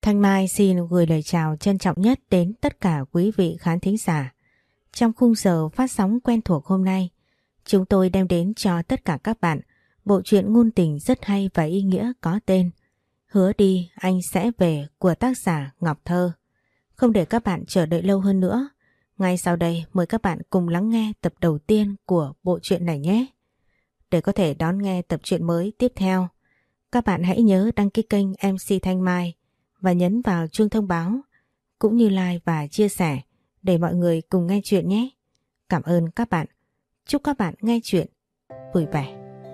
Thanh Mai xin gửi lời chào trân trọng nhất đến tất cả quý vị khán thính giả. Trong khung giờ phát sóng quen thuộc hôm nay, chúng tôi đem đến cho tất cả các bạn bộ truyện ngôn tình rất hay và ý nghĩa có tên Hứa đi anh sẽ về của tác giả Ngọc Thơ. Không để các bạn chờ đợi lâu hơn nữa, ngay sau đây mời các bạn cùng lắng nghe tập đầu tiên của bộ truyện này nhé. Để có thể đón nghe tập truyện mới tiếp theo, các bạn hãy nhớ đăng ký kênh MC Thanh Mai và nhấn vào chuông thông báo cũng như like và chia sẻ để mọi người cùng nghe chuyện nhé. Cảm ơn các bạn. Chúc các bạn nghe chuyện vui vẻ.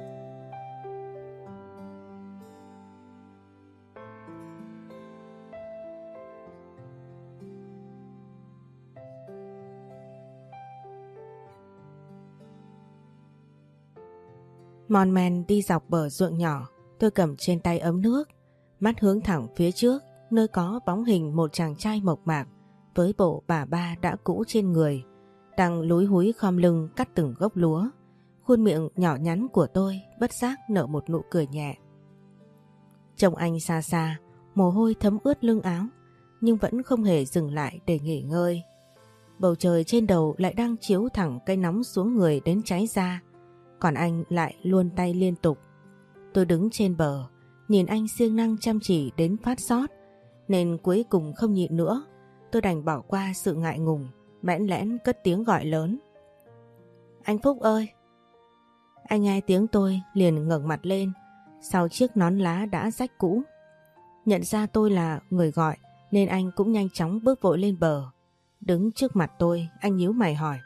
Mon men đi dọc bờ ruộng nhỏ, tôi cầm trên tay ấm nước, mắt hướng thẳng phía trước, nơi có bóng hình một chàng trai mộc mạc với bộ bà ba đã cũ trên người, đang lúi húi khom lưng cắt từng gốc lúa. Khuôn miệng nhỏ nhắn của tôi bất giác nở một nụ cười nhẹ. Trông anh xa xa, mồ hôi thấm ướt lưng áo, nhưng vẫn không hề dừng lại để nghỉ ngơi. Bầu trời trên đầu lại đang chiếu thẳng cái nóng xuống người đến cháy da, còn anh lại luồn tay liên tục. Tôi đứng trên bờ, nhìn anh siêng năng chăm chỉ đến phát xót, nên cuối cùng không nhịn nữa, tôi đành bỏ qua sự ngại ngùng, bẽn lẽn cất tiếng gọi lớn. Anh Phúc ơi! Anh nghe tiếng tôi liền ngẩng mặt lên, sau chiếc nón lá đã rách cũ. Nhận ra tôi là người gọi nên anh cũng nhanh chóng bước vội lên bờ. Đứng trước mặt tôi, anh nhíu mày hỏi.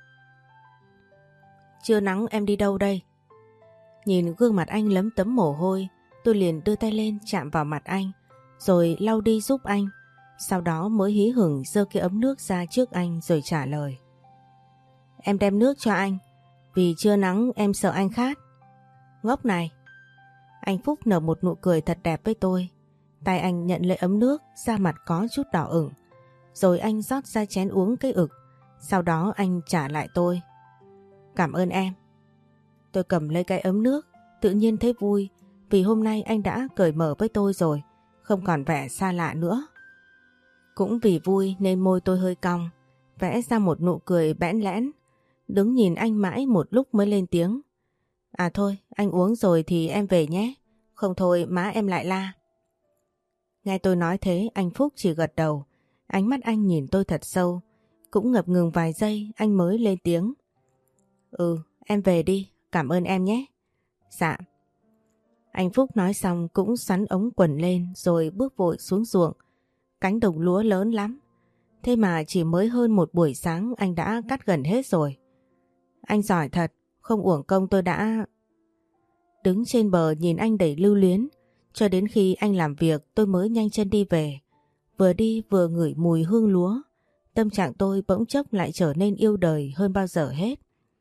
Trưa nắng em đi đâu đây? Nhìn gương mặt anh lấm tấm mồ hôi, tôi liền đưa tay lên chạm vào mặt anh, rồi lau đi giúp anh. Sau đó mới hí hửng giơ cái ấm nước ra trước anh rồi trả lời. Em đem nước cho anh, vì trưa nắng em sợ anh khát. Ngốc này! Anh Phúc nở một nụ cười thật đẹp với tôi. Tay anh nhận lấy ấm nước, da mặt có chút đỏ ửng. Rồi anh rót ra chén uống cái ực. Sau đó anh trả lại tôi. Cảm ơn em. Tôi cầm lấy cái ấm nước, tự nhiên thấy vui, vì hôm nay anh đã cởi mở với tôi rồi, không còn vẻ xa lạ nữa. Cũng vì vui nên môi tôi hơi cong, vẽ ra một nụ cười bẽn lẽn. Đứng nhìn anh mãi một lúc mới lên tiếng. À thôi, anh uống rồi thì em về nhé, không thôi má em lại la. Nghe tôi nói thế, anh Phúc chỉ gật đầu, ánh mắt anh nhìn tôi thật sâu. Cũng ngập ngừng vài giây anh mới lên tiếng. Ừ, em về đi, cảm ơn em nhé. Dạ. Anh Phúc nói xong cũng xoắn ống quần lên rồi bước vội xuống ruộng. Cánh đồng lúa lớn lắm, thế mà chỉ mới hơn một buổi sáng anh đã cắt gần hết rồi. Anh giỏi thật, không uổng công tôi đã... Đứng trên bờ nhìn anh đầy lưu luyến, cho đến khi anh làm việc tôi mới nhanh chân đi về. Vừa đi vừa ngửi mùi hương lúa, tâm trạng tôi bỗng chốc lại trở nên yêu đời hơn bao giờ hết.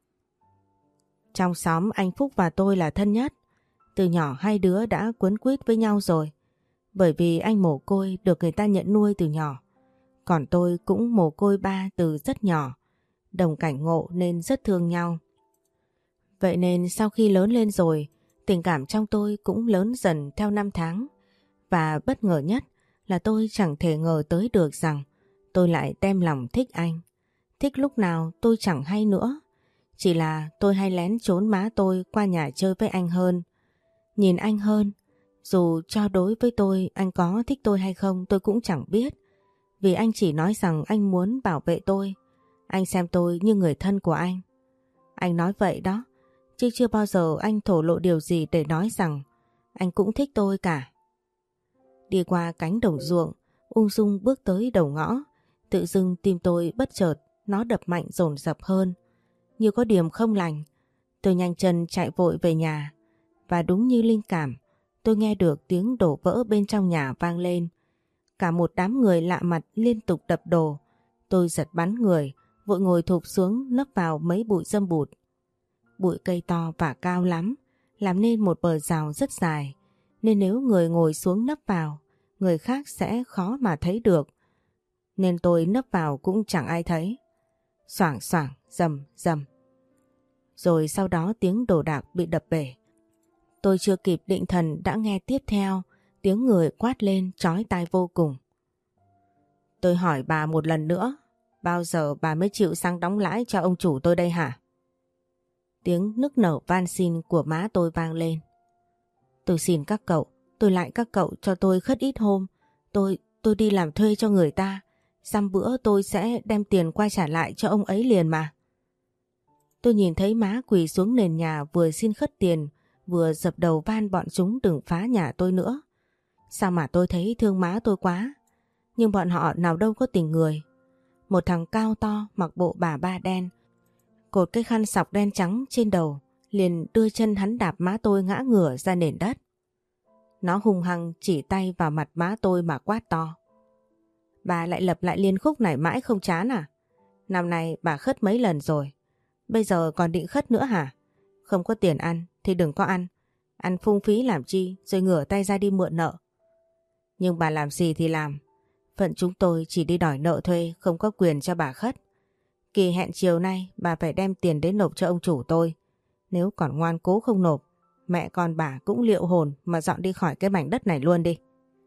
Trong xóm anh Phúc và tôi là thân nhất. Từ nhỏ hai đứa đã quấn quýt với nhau rồi. Bởi vì anh mồ côi được người ta nhận nuôi từ nhỏ. Còn tôi cũng mồ côi ba từ rất nhỏ. Đồng cảnh ngộ nên rất thương nhau. Vậy nên sau khi lớn lên rồi, tình cảm trong tôi cũng lớn dần theo năm tháng. Và bất ngờ nhất là tôi chẳng thể ngờ tới được rằng tôi lại đem lòng thích anh. Thích lúc nào tôi chẳng hay nữa. Chỉ là tôi hay lén trốn má tôi qua nhà chơi với anh hơn. Nhìn anh hơn. Dù cho đối với tôi anh có thích tôi hay không tôi cũng chẳng biết. Vì anh chỉ nói rằng anh muốn bảo vệ tôi. Anh xem tôi như người thân của anh. Anh nói vậy đó. Chứ chưa bao giờ anh thổ lộ điều gì để nói rằng anh cũng thích tôi cả. Đi qua cánh đồng ruộng, ung dung bước tới đầu ngõ. Tự dưng tim tôi bất chợt, nó đập mạnh dồn dập hơn. Như có điểm không lành, tôi nhanh chân chạy vội về nhà. Và đúng như linh cảm, tôi nghe được tiếng đổ vỡ bên trong nhà vang lên. Cả một đám người lạ mặt liên tục đập đồ. Tôi giật bắn người, vội ngồi thụp xuống nấp vào mấy bụi râm bụt. Bụi cây to và cao lắm, làm nên một bờ rào rất dài. Nên nếu người ngồi xuống nấp vào, người khác sẽ khó mà thấy được. Nên tôi nấp vào cũng chẳng ai thấy. Xoảng xoảng, rầm rầm. Rồi sau đó tiếng đồ đạc bị đập bể. Tôi chưa kịp định thần đã nghe tiếp theo tiếng người quát lên chói tai vô cùng. Tôi hỏi bà một lần nữa, bao giờ bà mới chịu sang đóng lãi cho ông chủ tôi đây hả? Tiếng nức nở van xin của má tôi vang lên. Tôi xin các cậu, tôi lại các cậu cho tôi khất ít hôm. Tôi đi làm thuê cho người ta. Dăm bữa tôi sẽ đem tiền qua trả lại cho ông ấy liền mà. Tôi nhìn thấy má quỳ xuống nền nhà vừa xin khất tiền, vừa dập đầu van bọn chúng đừng phá nhà tôi nữa. Sao mà tôi thấy thương má tôi quá. Nhưng bọn họ nào đâu có tình người. Một thằng cao to mặc bộ bà ba đen, cột cái khăn sọc đen trắng trên đầu, liền đưa chân hắn đạp má tôi ngã ngửa ra nền đất. Nó hung hăng chỉ tay vào mặt má tôi mà quát to. Bà lại lặp lại liên khúc này mãi không chán à? Năm nay bà khất mấy lần rồi, bây giờ còn định khất nữa hả? Không có tiền ăn thì đừng có ăn. Ăn phung phí làm chi rồi ngửa tay ra đi mượn nợ. Nhưng bà làm gì thì làm. Phận chúng tôi chỉ đi đòi nợ thuê, không có quyền cho bà khất. Kỳ hẹn chiều nay bà phải đem tiền đến nộp cho ông chủ tôi. Nếu còn ngoan cố không nộp, mẹ con bà cũng liệu hồn mà dọn đi khỏi cái mảnh đất này luôn đi.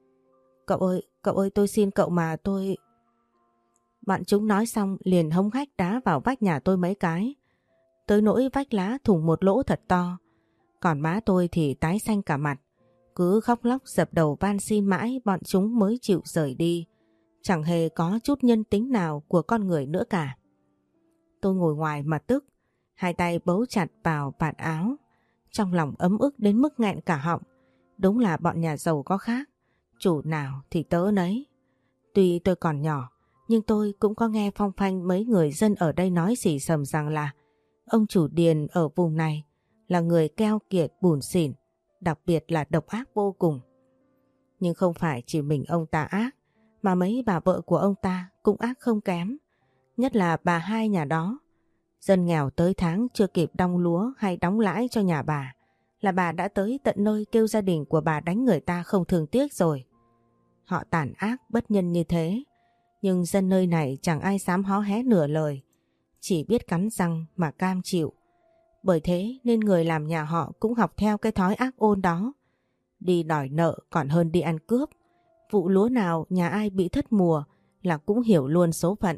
Cậu ơi tôi xin cậu mà tôi... Bọn chúng nói xong liền hống hách đá vào vách nhà tôi mấy cái. Tới nỗi vách lá thủng một lỗ thật to. Còn má tôi thì tái xanh cả mặt. Cứ khóc lóc dập đầu van xin mãi bọn chúng mới chịu rời đi. Chẳng hề có chút nhân tính nào của con người nữa cả. Tôi ngồi ngoài mà tức, hai tay bấu chặt vào vạt áo. Trong lòng ấm ức đến mức nghẹn cả họng. Đúng là bọn nhà giàu có khác. Chủ nào thì tớ nấy. Tuy tôi còn nhỏ, nhưng tôi cũng có nghe phong phanh mấy người dân ở đây nói xì xầm rằng là ông chủ Điền ở vùng này là người keo kiệt bủn xỉn, đặc biệt là độc ác vô cùng. Nhưng không phải chỉ mình ông ta ác, mà mấy bà vợ của ông ta cũng ác không kém. Nhất là bà hai nhà đó. Dân nghèo tới tháng chưa kịp đong lúa hay đóng lãi cho nhà bà, là bà đã tới tận nơi kêu gia đình của bà đánh người ta không thương tiếc rồi. Họ tàn ác bất nhân như thế, nhưng dân nơi này chẳng ai dám hó hé nửa lời, chỉ biết cắn răng mà cam chịu. Bởi thế nên người làm nhà họ cũng học theo cái thói ác ôn đó. Đi đòi nợ còn hơn đi ăn cướp. Vụ lúa nào nhà ai bị thất mùa là cũng hiểu luôn số phận.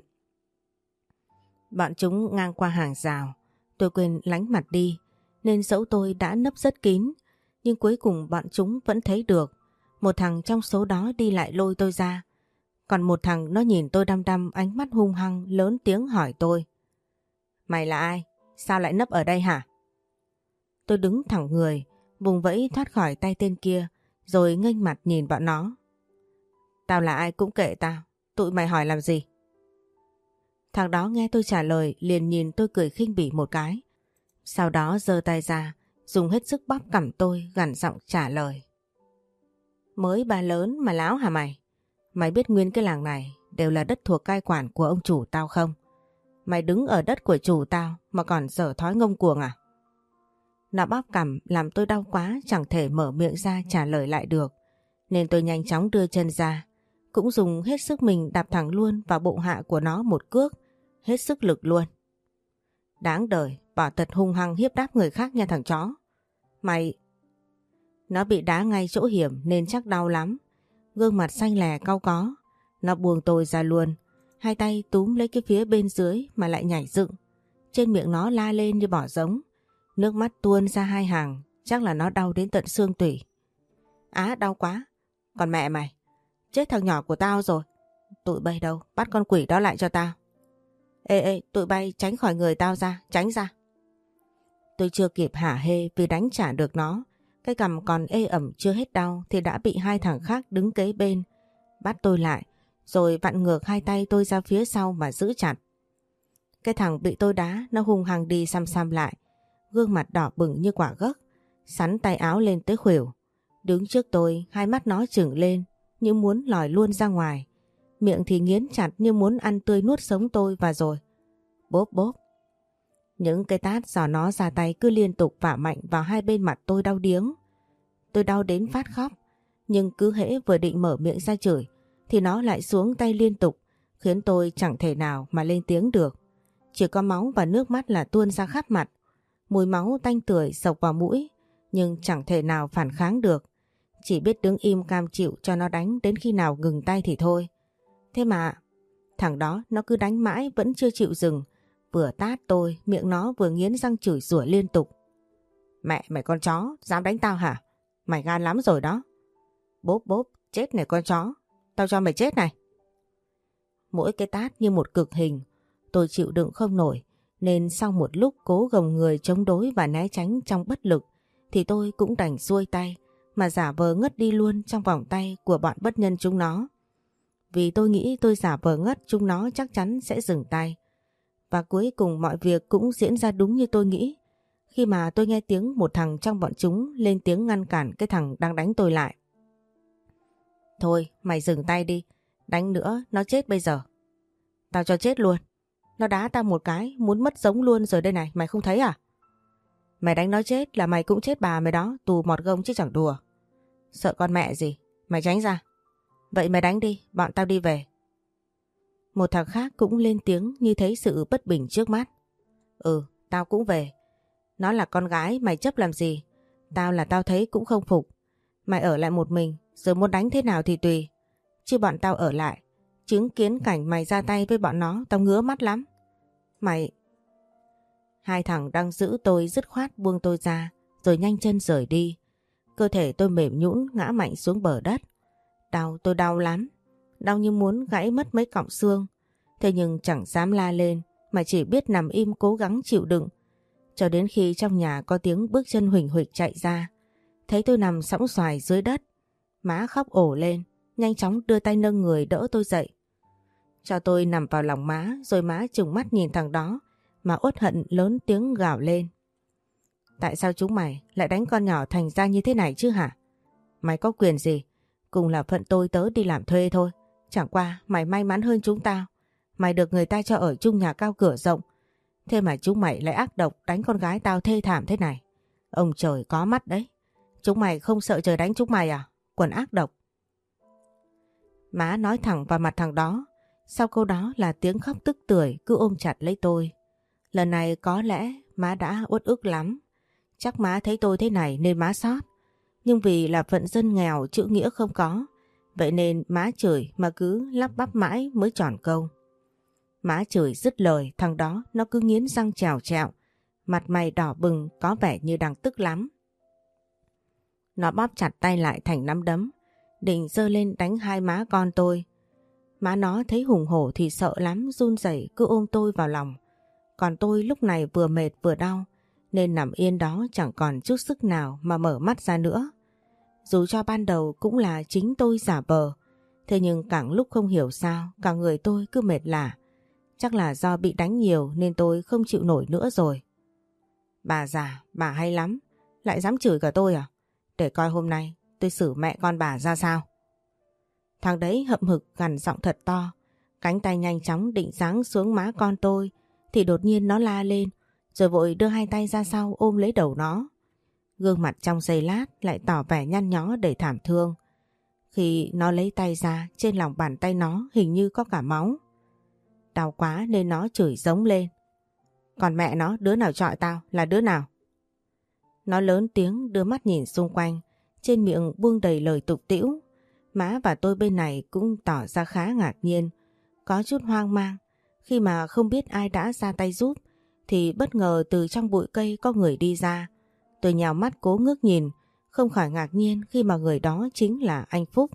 Bọn chúng ngang qua hàng rào, tôi quên lánh mặt đi, nên dẫu tôi đã nấp rất kín, nhưng cuối cùng bọn chúng vẫn thấy được. Một thằng trong số đó đi lại lôi tôi ra. Còn một thằng nó nhìn tôi đăm đăm, ánh mắt hung hăng, lớn tiếng hỏi tôi. Mày là ai? Sao lại nấp ở đây hả? Tôi đứng thẳng người, vùng vẫy thoát khỏi tay tên kia, rồi nghênh mặt nhìn bọn nó. Tao là ai cũng kệ tao, tụi mày hỏi làm gì? Thằng đó nghe tôi trả lời liền nhìn tôi cười khinh bỉ một cái. Sau đó giơ tay ra, dùng hết sức bóp cằm tôi, gằn giọng trả lời. Mới ba lớn mà láo hả mày? Mày biết nguyên cái làng này đều là đất thuộc cai quản của ông chủ tao không? Mày đứng ở đất của chủ tao mà còn dở thói ngông cuồng à? Nó bóp cằm làm tôi đau quá, chẳng thể mở miệng ra trả lời lại được. Nên tôi nhanh chóng đưa chân ra, cũng dùng hết sức mình đạp thẳng luôn vào bụng hạ của nó một cước, hết sức lực luôn. Đáng đời, bỏ tật hung hăng hiếp đáp người khác nha thằng chó. Mày... Nó bị đá ngay chỗ hiểm nên chắc đau lắm. Gương mặt xanh lè cau có. Nó buông tôi ra luôn. Hai tay túm lấy cái phía bên dưới mà lại nhảy dựng. Trên miệng nó la lên như bỏ giống. Nước mắt tuôn ra hai hàng. Chắc là nó đau đến tận xương tủy. Á, đau quá. Còn mẹ mày, chết thằng nhỏ của tao rồi. Tụi bay đâu, bắt con quỷ đó lại cho tao. Ê, tụi bay tránh khỏi người tao ra, tránh ra. Tôi chưa kịp hả hê vì đánh trả được nó. Cái cằm còn ê ẩm chưa hết đau thì đã bị hai thằng khác đứng kế bên bắt tôi lại, rồi vặn ngược hai tay tôi ra phía sau mà giữ chặt. Cái thằng bị tôi đá nó hung hăng đi xăm xăm lại, gương mặt đỏ bừng như quả gấc, sắn tay áo lên tới khuỷu. Đứng trước tôi, hai mắt nó trừng lên như muốn lòi luôn ra ngoài, miệng thì nghiến chặt như muốn ăn tươi nuốt sống tôi. Và rồi bốp bốp, những cái tát giò nó ra tay cứ liên tục vả mạnh vào hai bên mặt tôi đau điếng. Tôi đau đến phát khóc, nhưng cứ hễ vừa định mở miệng ra chửi thì nó lại xuống tay liên tục, khiến tôi chẳng thể nào mà lên tiếng được. Chỉ có máu và nước mắt là tuôn ra khắp mặt, mùi máu tanh tưởi xộc vào mũi, nhưng chẳng thể nào phản kháng được. Chỉ biết đứng im cam chịu cho nó đánh đến khi nào ngừng tay thì thôi. Thế mà Thằng đó nó cứ đánh mãi vẫn chưa chịu dừng. Vừa tát tôi, miệng nó vừa nghiến răng chửi rủa liên tục. Mẹ mày con chó, dám đánh tao hả? Mày gan lắm rồi đó. Bốp bốp, chết này con chó. Tao cho mày chết này. Mỗi cái tát như một cực hình. Tôi chịu đựng không nổi. Nên sau một lúc cố gồng người chống đối và né tránh trong bất lực thì tôi cũng đành xuôi tay mà giả vờ ngất đi luôn trong vòng tay của bọn bất nhân chúng nó. Vì tôi nghĩ tôi giả vờ ngất chúng nó chắc chắn sẽ dừng tay. Và cuối cùng mọi việc cũng diễn ra đúng như tôi nghĩ. Khi mà tôi nghe tiếng một thằng trong bọn chúng lên tiếng ngăn cản cái thằng đang đánh tôi lại. Thôi mày dừng tay đi, đánh nữa nó chết bây giờ. Tao cho chết luôn. Nó đá tao một cái muốn mất giống luôn rồi đây này, mày không thấy à? Mày đánh nó chết là mày cũng chết bà mày đó, tù mọt gông chứ chẳng đùa. Sợ con mẹ gì, mày tránh ra. Vậy mày đánh đi, bọn tao đi về. Một thằng khác cũng lên tiếng như thấy sự bất bình trước mắt. Tao cũng về. Nó là con gái mày chấp làm gì? Tao là tao thấy cũng không phục. Mày ở lại một mình rồi muốn đánh thế nào thì tùy. Chứ bọn tao ở lại. Chứng kiến cảnh mày ra tay với bọn nó tao ngứa mắt lắm. Mày... Hai thằng đang giữ tôi dứt khoát buông tôi ra rồi nhanh chân rời đi. Cơ thể tôi mềm nhũn ngã mạnh xuống bờ đất. Tôi đau lắm. Đau như muốn gãy mất mấy cọng xương. Thế nhưng chẳng dám la lên mà chỉ biết nằm im cố gắng chịu đựng. Cho đến khi trong nhà có tiếng bước chân huỳnh huỵch chạy ra. Thấy tôi nằm sõng soài dưới đất. Má khóc ổ lên, nhanh chóng đưa tay nâng người đỡ tôi dậy. Cho tôi nằm vào lòng má rồi má trừng mắt nhìn thằng đó mà uất hận lớn tiếng gào lên. Tại sao chúng mày lại đánh con nhỏ thành ra như thế này chứ hả? Mày có quyền gì? Cùng là phận tôi tớ đi làm thuê thôi. Chẳng qua mày may mắn hơn chúng tao. Mày được người ta cho ở chung nhà cao cửa rộng. Thế mà chúng mày lại ác độc đánh con gái tao thê thảm thế này. Ông trời có mắt đấy. Chúng mày không sợ trời đánh chúng mày à? Quần ác độc. Má nói thẳng vào mặt thằng đó. Sau câu đó là tiếng khóc tức tưởi cứ ôm chặt lấy tôi. Lần này có lẽ má đã uất ức lắm. Chắc má thấy tôi thế này nên má xót. Nhưng vì là phận dân nghèo chữ nghĩa không có. Vậy nên má chửi mà cứ lắp bắp mãi mới tròn câu. Má chửi dứt lời thằng đó nó cứ nghiến răng trèo trẹo. Mặt mày đỏ bừng có vẻ như đang tức lắm. Nó bóp chặt tay lại thành nắm đấm. Định giơ lên đánh hai má con tôi. Má nó thấy hùng hổ thì sợ lắm run rẩy cứ ôm tôi vào lòng. Còn tôi lúc này vừa mệt vừa đau nên nằm yên đó chẳng còn chút sức nào mà mở mắt ra nữa. Dù cho ban đầu cũng là chính tôi giả vờ, thế nhưng càng lúc không hiểu sao cả người tôi cứ mệt lả. Chắc là do bị đánh nhiều nên tôi không chịu nổi nữa rồi. Bà già, bà hay lắm, lại dám chửi cả tôi à? Để coi hôm nay tôi xử mẹ con bà ra sao. Thằng đấy hậm hực gằn giọng thật to, cánh tay nhanh chóng định giáng xuống má con tôi thì đột nhiên nó la lên rồi vội đưa hai tay ra sau ôm lấy đầu nó. Gương mặt trong giây lát lại tỏ vẻ nhăn nhó đầy thảm thương. Khi nó lấy tay ra trên lòng bàn tay nó hình như có cả máu. Đau quá nên nó chửi giống lên. Còn mẹ nó đứa nào chọi tao là đứa nào? Nó lớn tiếng đưa mắt nhìn xung quanh, trên miệng buông đầy lời tục tĩu. Má và tôi bên này cũng tỏ ra khá ngạc nhiên, có chút hoang mang. Khi mà không biết ai đã ra tay giúp thì bất ngờ từ trong bụi cây có người đi ra. Tôi nhào mắt cố ngước nhìn, không khỏi ngạc nhiên khi mà người đó chính là anh Phúc.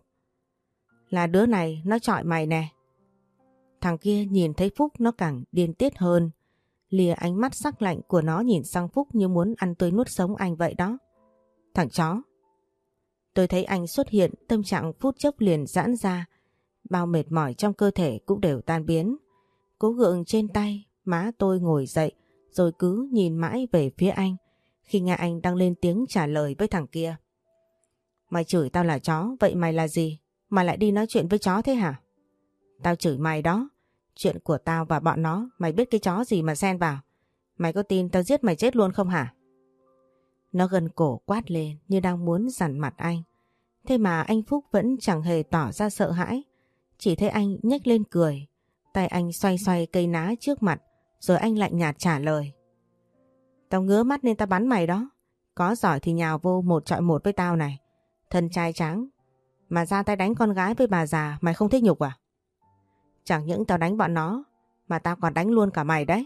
Là đứa này nó chọi mày nè. Thằng kia nhìn thấy Phúc nó càng điên tiết hơn. Lìa ánh mắt sắc lạnh của nó nhìn sang Phúc như muốn ăn tươi nuốt sống anh vậy đó. Thằng chó. Tôi thấy anh xuất hiện, tâm trạng phút chốc liền giãn ra. Bao mệt mỏi trong cơ thể cũng đều tan biến. Cố gượng trên tay, má tôi ngồi dậy rồi cứ nhìn mãi về phía anh. Khi nghe anh đang lên tiếng trả lời với thằng kia. Mày chửi tao là chó, vậy mày là gì? Mày lại đi nói chuyện với chó thế hả? Tao chửi mày đó. Chuyện của tao và bọn nó, mày biết cái chó gì mà xen vào? Mày có tin tao giết mày chết luôn không hả? Nó gần cổ quát lên như đang muốn dằn mặt anh. Thế mà anh Phúc vẫn chẳng hề tỏ ra sợ hãi. Chỉ thấy anh nhếch lên cười. Tay anh xoay xoay cây ná trước mặt. Rồi anh lạnh nhạt trả lời. Tao ngứa mắt nên tao bắn mày đó. Có giỏi thì nhào vô 1 chọi 1 với tao này. Thân trai tráng. Mà ra tay đánh con gái với bà già mày không thích nhục à? Chẳng những tao đánh bọn nó mà tao còn đánh luôn cả mày đấy.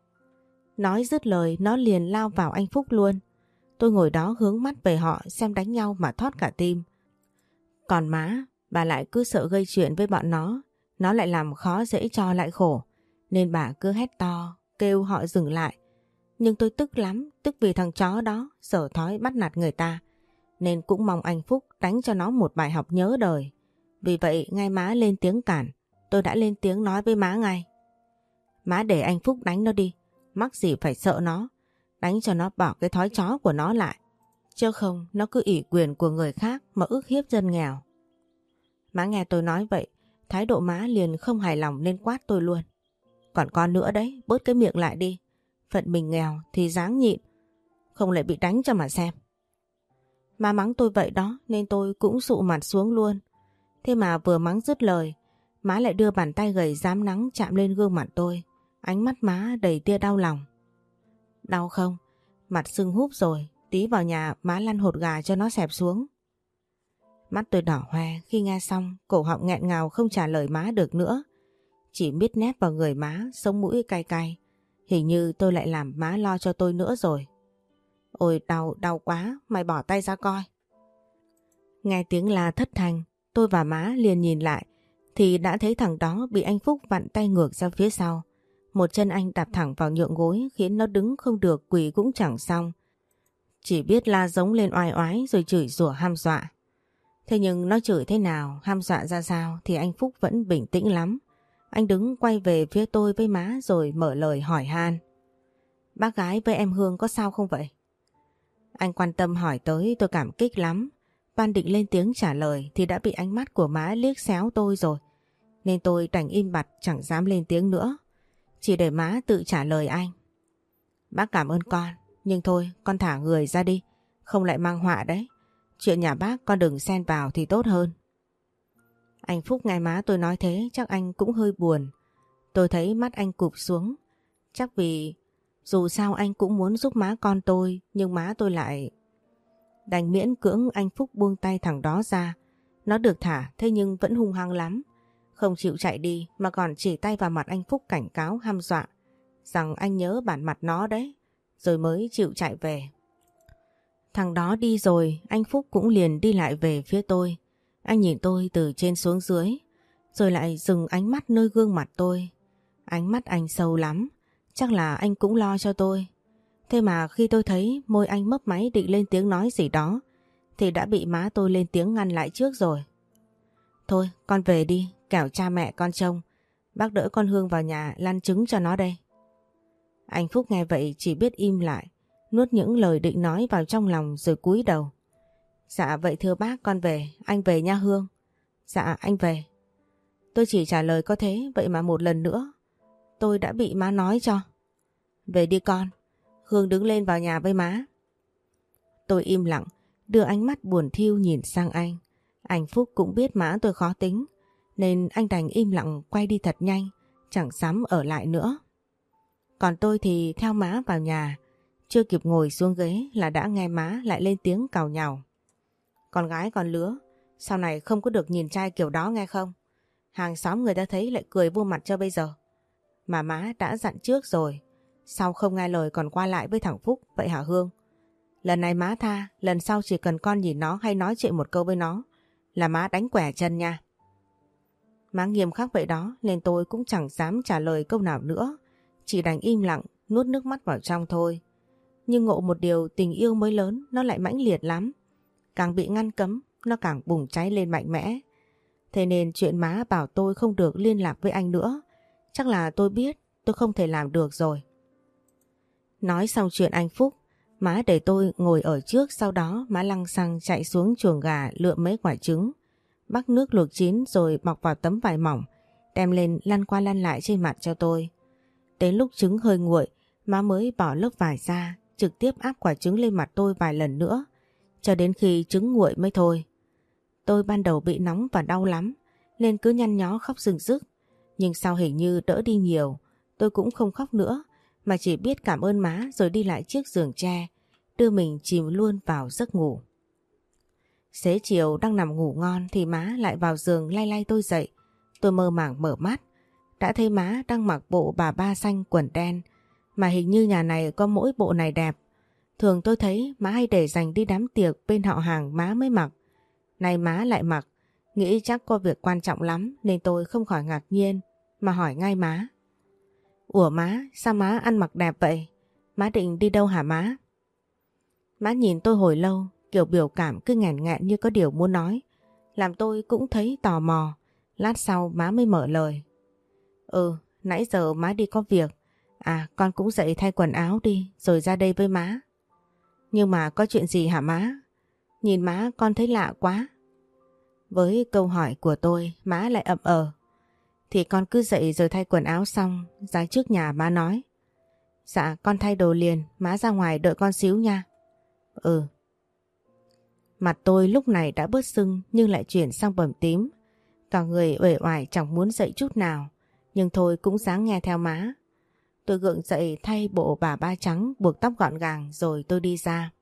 Nói dứt lời nó liền lao vào anh Phúc luôn. Tôi ngồi đó hướng mắt về họ xem đánh nhau mà thót cả tim. Còn má, bà lại cứ sợ gây chuyện với bọn nó lại làm khó dễ cho lại khổ. Nên bà cứ hét to, kêu họ dừng lại. Nhưng tôi tức lắm, tức vì thằng chó đó sở thói bắt nạt người ta. Nên cũng mong anh Phúc đánh cho nó một bài học nhớ đời. Vì vậy ngay má lên tiếng cản, tôi đã lên tiếng nói với má ngay. Má để anh Phúc đánh nó đi, mắc gì phải sợ nó. Đánh cho nó bỏ cái thói chó của nó lại. Chứ không nó cứ ỷ quyền của người khác mà ức hiếp dân nghèo. Má nghe tôi nói vậy, thái độ má liền không hài lòng nên quát tôi luôn. Còn con nữa đấy, bớt cái miệng lại đi. Phận mình nghèo thì ráng nhịn, không lại bị đánh cho mà xem. Má mắng tôi vậy đó nên tôi cũng sụ mặt xuống luôn. Thế mà vừa mắng dứt lời, má lại đưa bàn tay gầy rám nắng chạm lên gương mặt tôi. Ánh mắt má đầy tia đau lòng. Đau không? Mặt sưng húp rồi, tí vào nhà má lăn hột gà cho nó xẹp xuống. Mắt tôi đỏ hoe khi nghe xong, cổ họng nghẹn ngào không trả lời má được nữa. Chỉ biết nép vào người má, sống mũi cay cay. Hình như tôi lại làm má lo cho tôi nữa rồi. Ôi đau quá, mày bỏ tay ra coi. Nghe tiếng la thất thanh, tôi và má liền nhìn lại thì đã thấy thằng đó bị anh Phúc vặn tay ngược ra phía sau. Một chân anh đạp thẳng vào nhượng gối khiến nó đứng không được, quỳ cũng chẳng xong. Chỉ biết la giống lên oai oái rồi chửi rủa hăm dọa. Thế nhưng nó chửi thế nào, hăm dọa ra sao thì anh Phúc vẫn bình tĩnh lắm. Anh đứng quay về phía tôi với má rồi mở lời hỏi han. Bác gái với em Hương có sao không vậy? Anh quan tâm hỏi tới tôi cảm kích lắm. Ban định lên tiếng trả lời thì đã bị ánh mắt của má liếc xéo tôi rồi. Nên tôi đành im bặt chẳng dám lên tiếng nữa. Chỉ để má tự trả lời anh. Bác cảm ơn con, nhưng thôi con thả người ra đi, không lại mang họa đấy. Chuyện nhà bác con đừng xen vào thì tốt hơn. Anh Phúc nghe má tôi nói thế chắc anh cũng hơi buồn. Tôi thấy mắt anh cụp xuống. Chắc vì dù sao anh cũng muốn giúp má con tôi, nhưng má tôi lại... Đành miễn cưỡng anh Phúc buông tay thằng đó ra. Nó được thả thế nhưng vẫn hung hăng lắm. Không chịu chạy đi mà còn chỉ tay vào mặt anh Phúc cảnh cáo hăm dọa. Rằng anh nhớ bản mặt nó đấy. Rồi mới chịu chạy về. Thằng đó đi rồi, anh Phúc cũng liền đi lại về phía tôi. Anh nhìn tôi từ trên xuống dưới, rồi lại dừng ánh mắt nơi gương mặt tôi. Ánh mắt anh sâu lắm, chắc là anh cũng lo cho tôi. Thế mà khi tôi thấy môi anh mấp máy định lên tiếng nói gì đó, thì đã bị má tôi lên tiếng ngăn lại trước rồi. Thôi, con về đi, kẻo cha mẹ con trông. Bác đỡ con Hương vào nhà lăn trứng cho nó đây. Anh Phúc nghe vậy chỉ biết im lại, nuốt những lời định nói vào trong lòng rồi cúi đầu. Dạ vậy thưa bác con về, anh về nha Hương. Dạ anh về. Tôi chỉ trả lời có thế, vậy mà một lần nữa tôi đã bị má nói cho. Về đi con, Hương đứng lên vào nhà với má. Tôi im lặng, đưa ánh mắt buồn thiu nhìn sang anh. Anh Phúc cũng biết má tôi khó tính, nên anh đành im lặng quay đi thật nhanh, chẳng dám ở lại nữa. Còn tôi thì theo má vào nhà, chưa kịp ngồi xuống ghế là đã nghe má lại lên tiếng càu nhàu. Con gái con lứa, sau này không có được nhìn trai kiểu đó nghe không? Hàng xóm người ta thấy lại cười vô mặt cho bây giờ. Mà má đã dặn trước rồi, sau không nghe lời còn qua lại với thằng Phúc, vậy hả Hương? Lần này má tha, lần sau chỉ cần con nhìn nó hay nói chuyện một câu với nó là má đánh quẻ chân nha. Má nghiêm khắc vậy đó nên tôi cũng chẳng dám trả lời câu nào nữa, chỉ đành im lặng nuốt nước mắt vào trong thôi. Nhưng ngộ một điều, tình yêu mới lớn nó lại mãnh liệt lắm. Càng bị ngăn cấm, nó càng bùng cháy lên mạnh mẽ. Thế nên chuyện má bảo tôi không được liên lạc với anh nữa, chắc là tôi biết tôi không thể làm được rồi. Nói xong chuyện anh Phúc, má để tôi ngồi ở trước, sau đó má lăng xăng chạy xuống chuồng gà lượm mấy quả trứng, bắc nước luộc chín rồi bọc vào tấm vải mỏng, đem lên lăn qua lăn lại trên mặt cho tôi. Đến lúc trứng hơi nguội, má mới bỏ lớp vải ra, trực tiếp áp quả trứng lên mặt tôi vài lần nữa, cho đến khi trứng nguội mới thôi. Tôi ban đầu bị nóng và đau lắm, nên cứ nhăn nhó khóc rưng rức. Nhưng sau hình như đỡ đi nhiều, tôi cũng không khóc nữa, mà chỉ biết cảm ơn má rồi đi lại chiếc giường tre, đưa mình chìm luôn vào giấc ngủ. Xế chiều đang nằm ngủ ngon thì má lại vào giường lay lay tôi dậy. Tôi mơ màng mở mắt, đã thấy má đang mặc bộ bà ba xanh quần đen, mà hình như nhà này có mỗi bộ này đẹp. Thường tôi thấy má hay để dành đi đám tiệc bên họ hàng má mới mặc. Nay má lại mặc, nghĩ chắc có việc quan trọng lắm nên tôi không khỏi ngạc nhiên mà hỏi ngay má. Ủa má, sao má ăn mặc đẹp vậy? Má định đi đâu hả má? Má nhìn tôi hồi lâu, kiểu biểu cảm cứ nghẹn nghẹn như có điều muốn nói. Làm tôi cũng thấy tò mò. Lát sau má mới mở lời. Nãy giờ má đi có việc. À, con cũng dậy thay quần áo đi rồi ra đây với má. Nhưng mà có chuyện gì hả má? Nhìn má con thấy lạ quá. Với câu hỏi của tôi, má lại ậm ờ. Thì con cứ dậy rồi thay quần áo xong, ra trước nhà má nói. Dạ con thay đồ liền, má ra ngoài đợi con xíu nha. Ừ. Mặt tôi lúc này đã bớt sưng nhưng lại chuyển sang bầm tím. Cả người uể oải chẳng muốn dậy chút nào. Nhưng thôi cũng ráng nghe theo má. Tôi gượng dậy thay bộ bà ba trắng buộc tóc gọn gàng rồi tôi đi ra.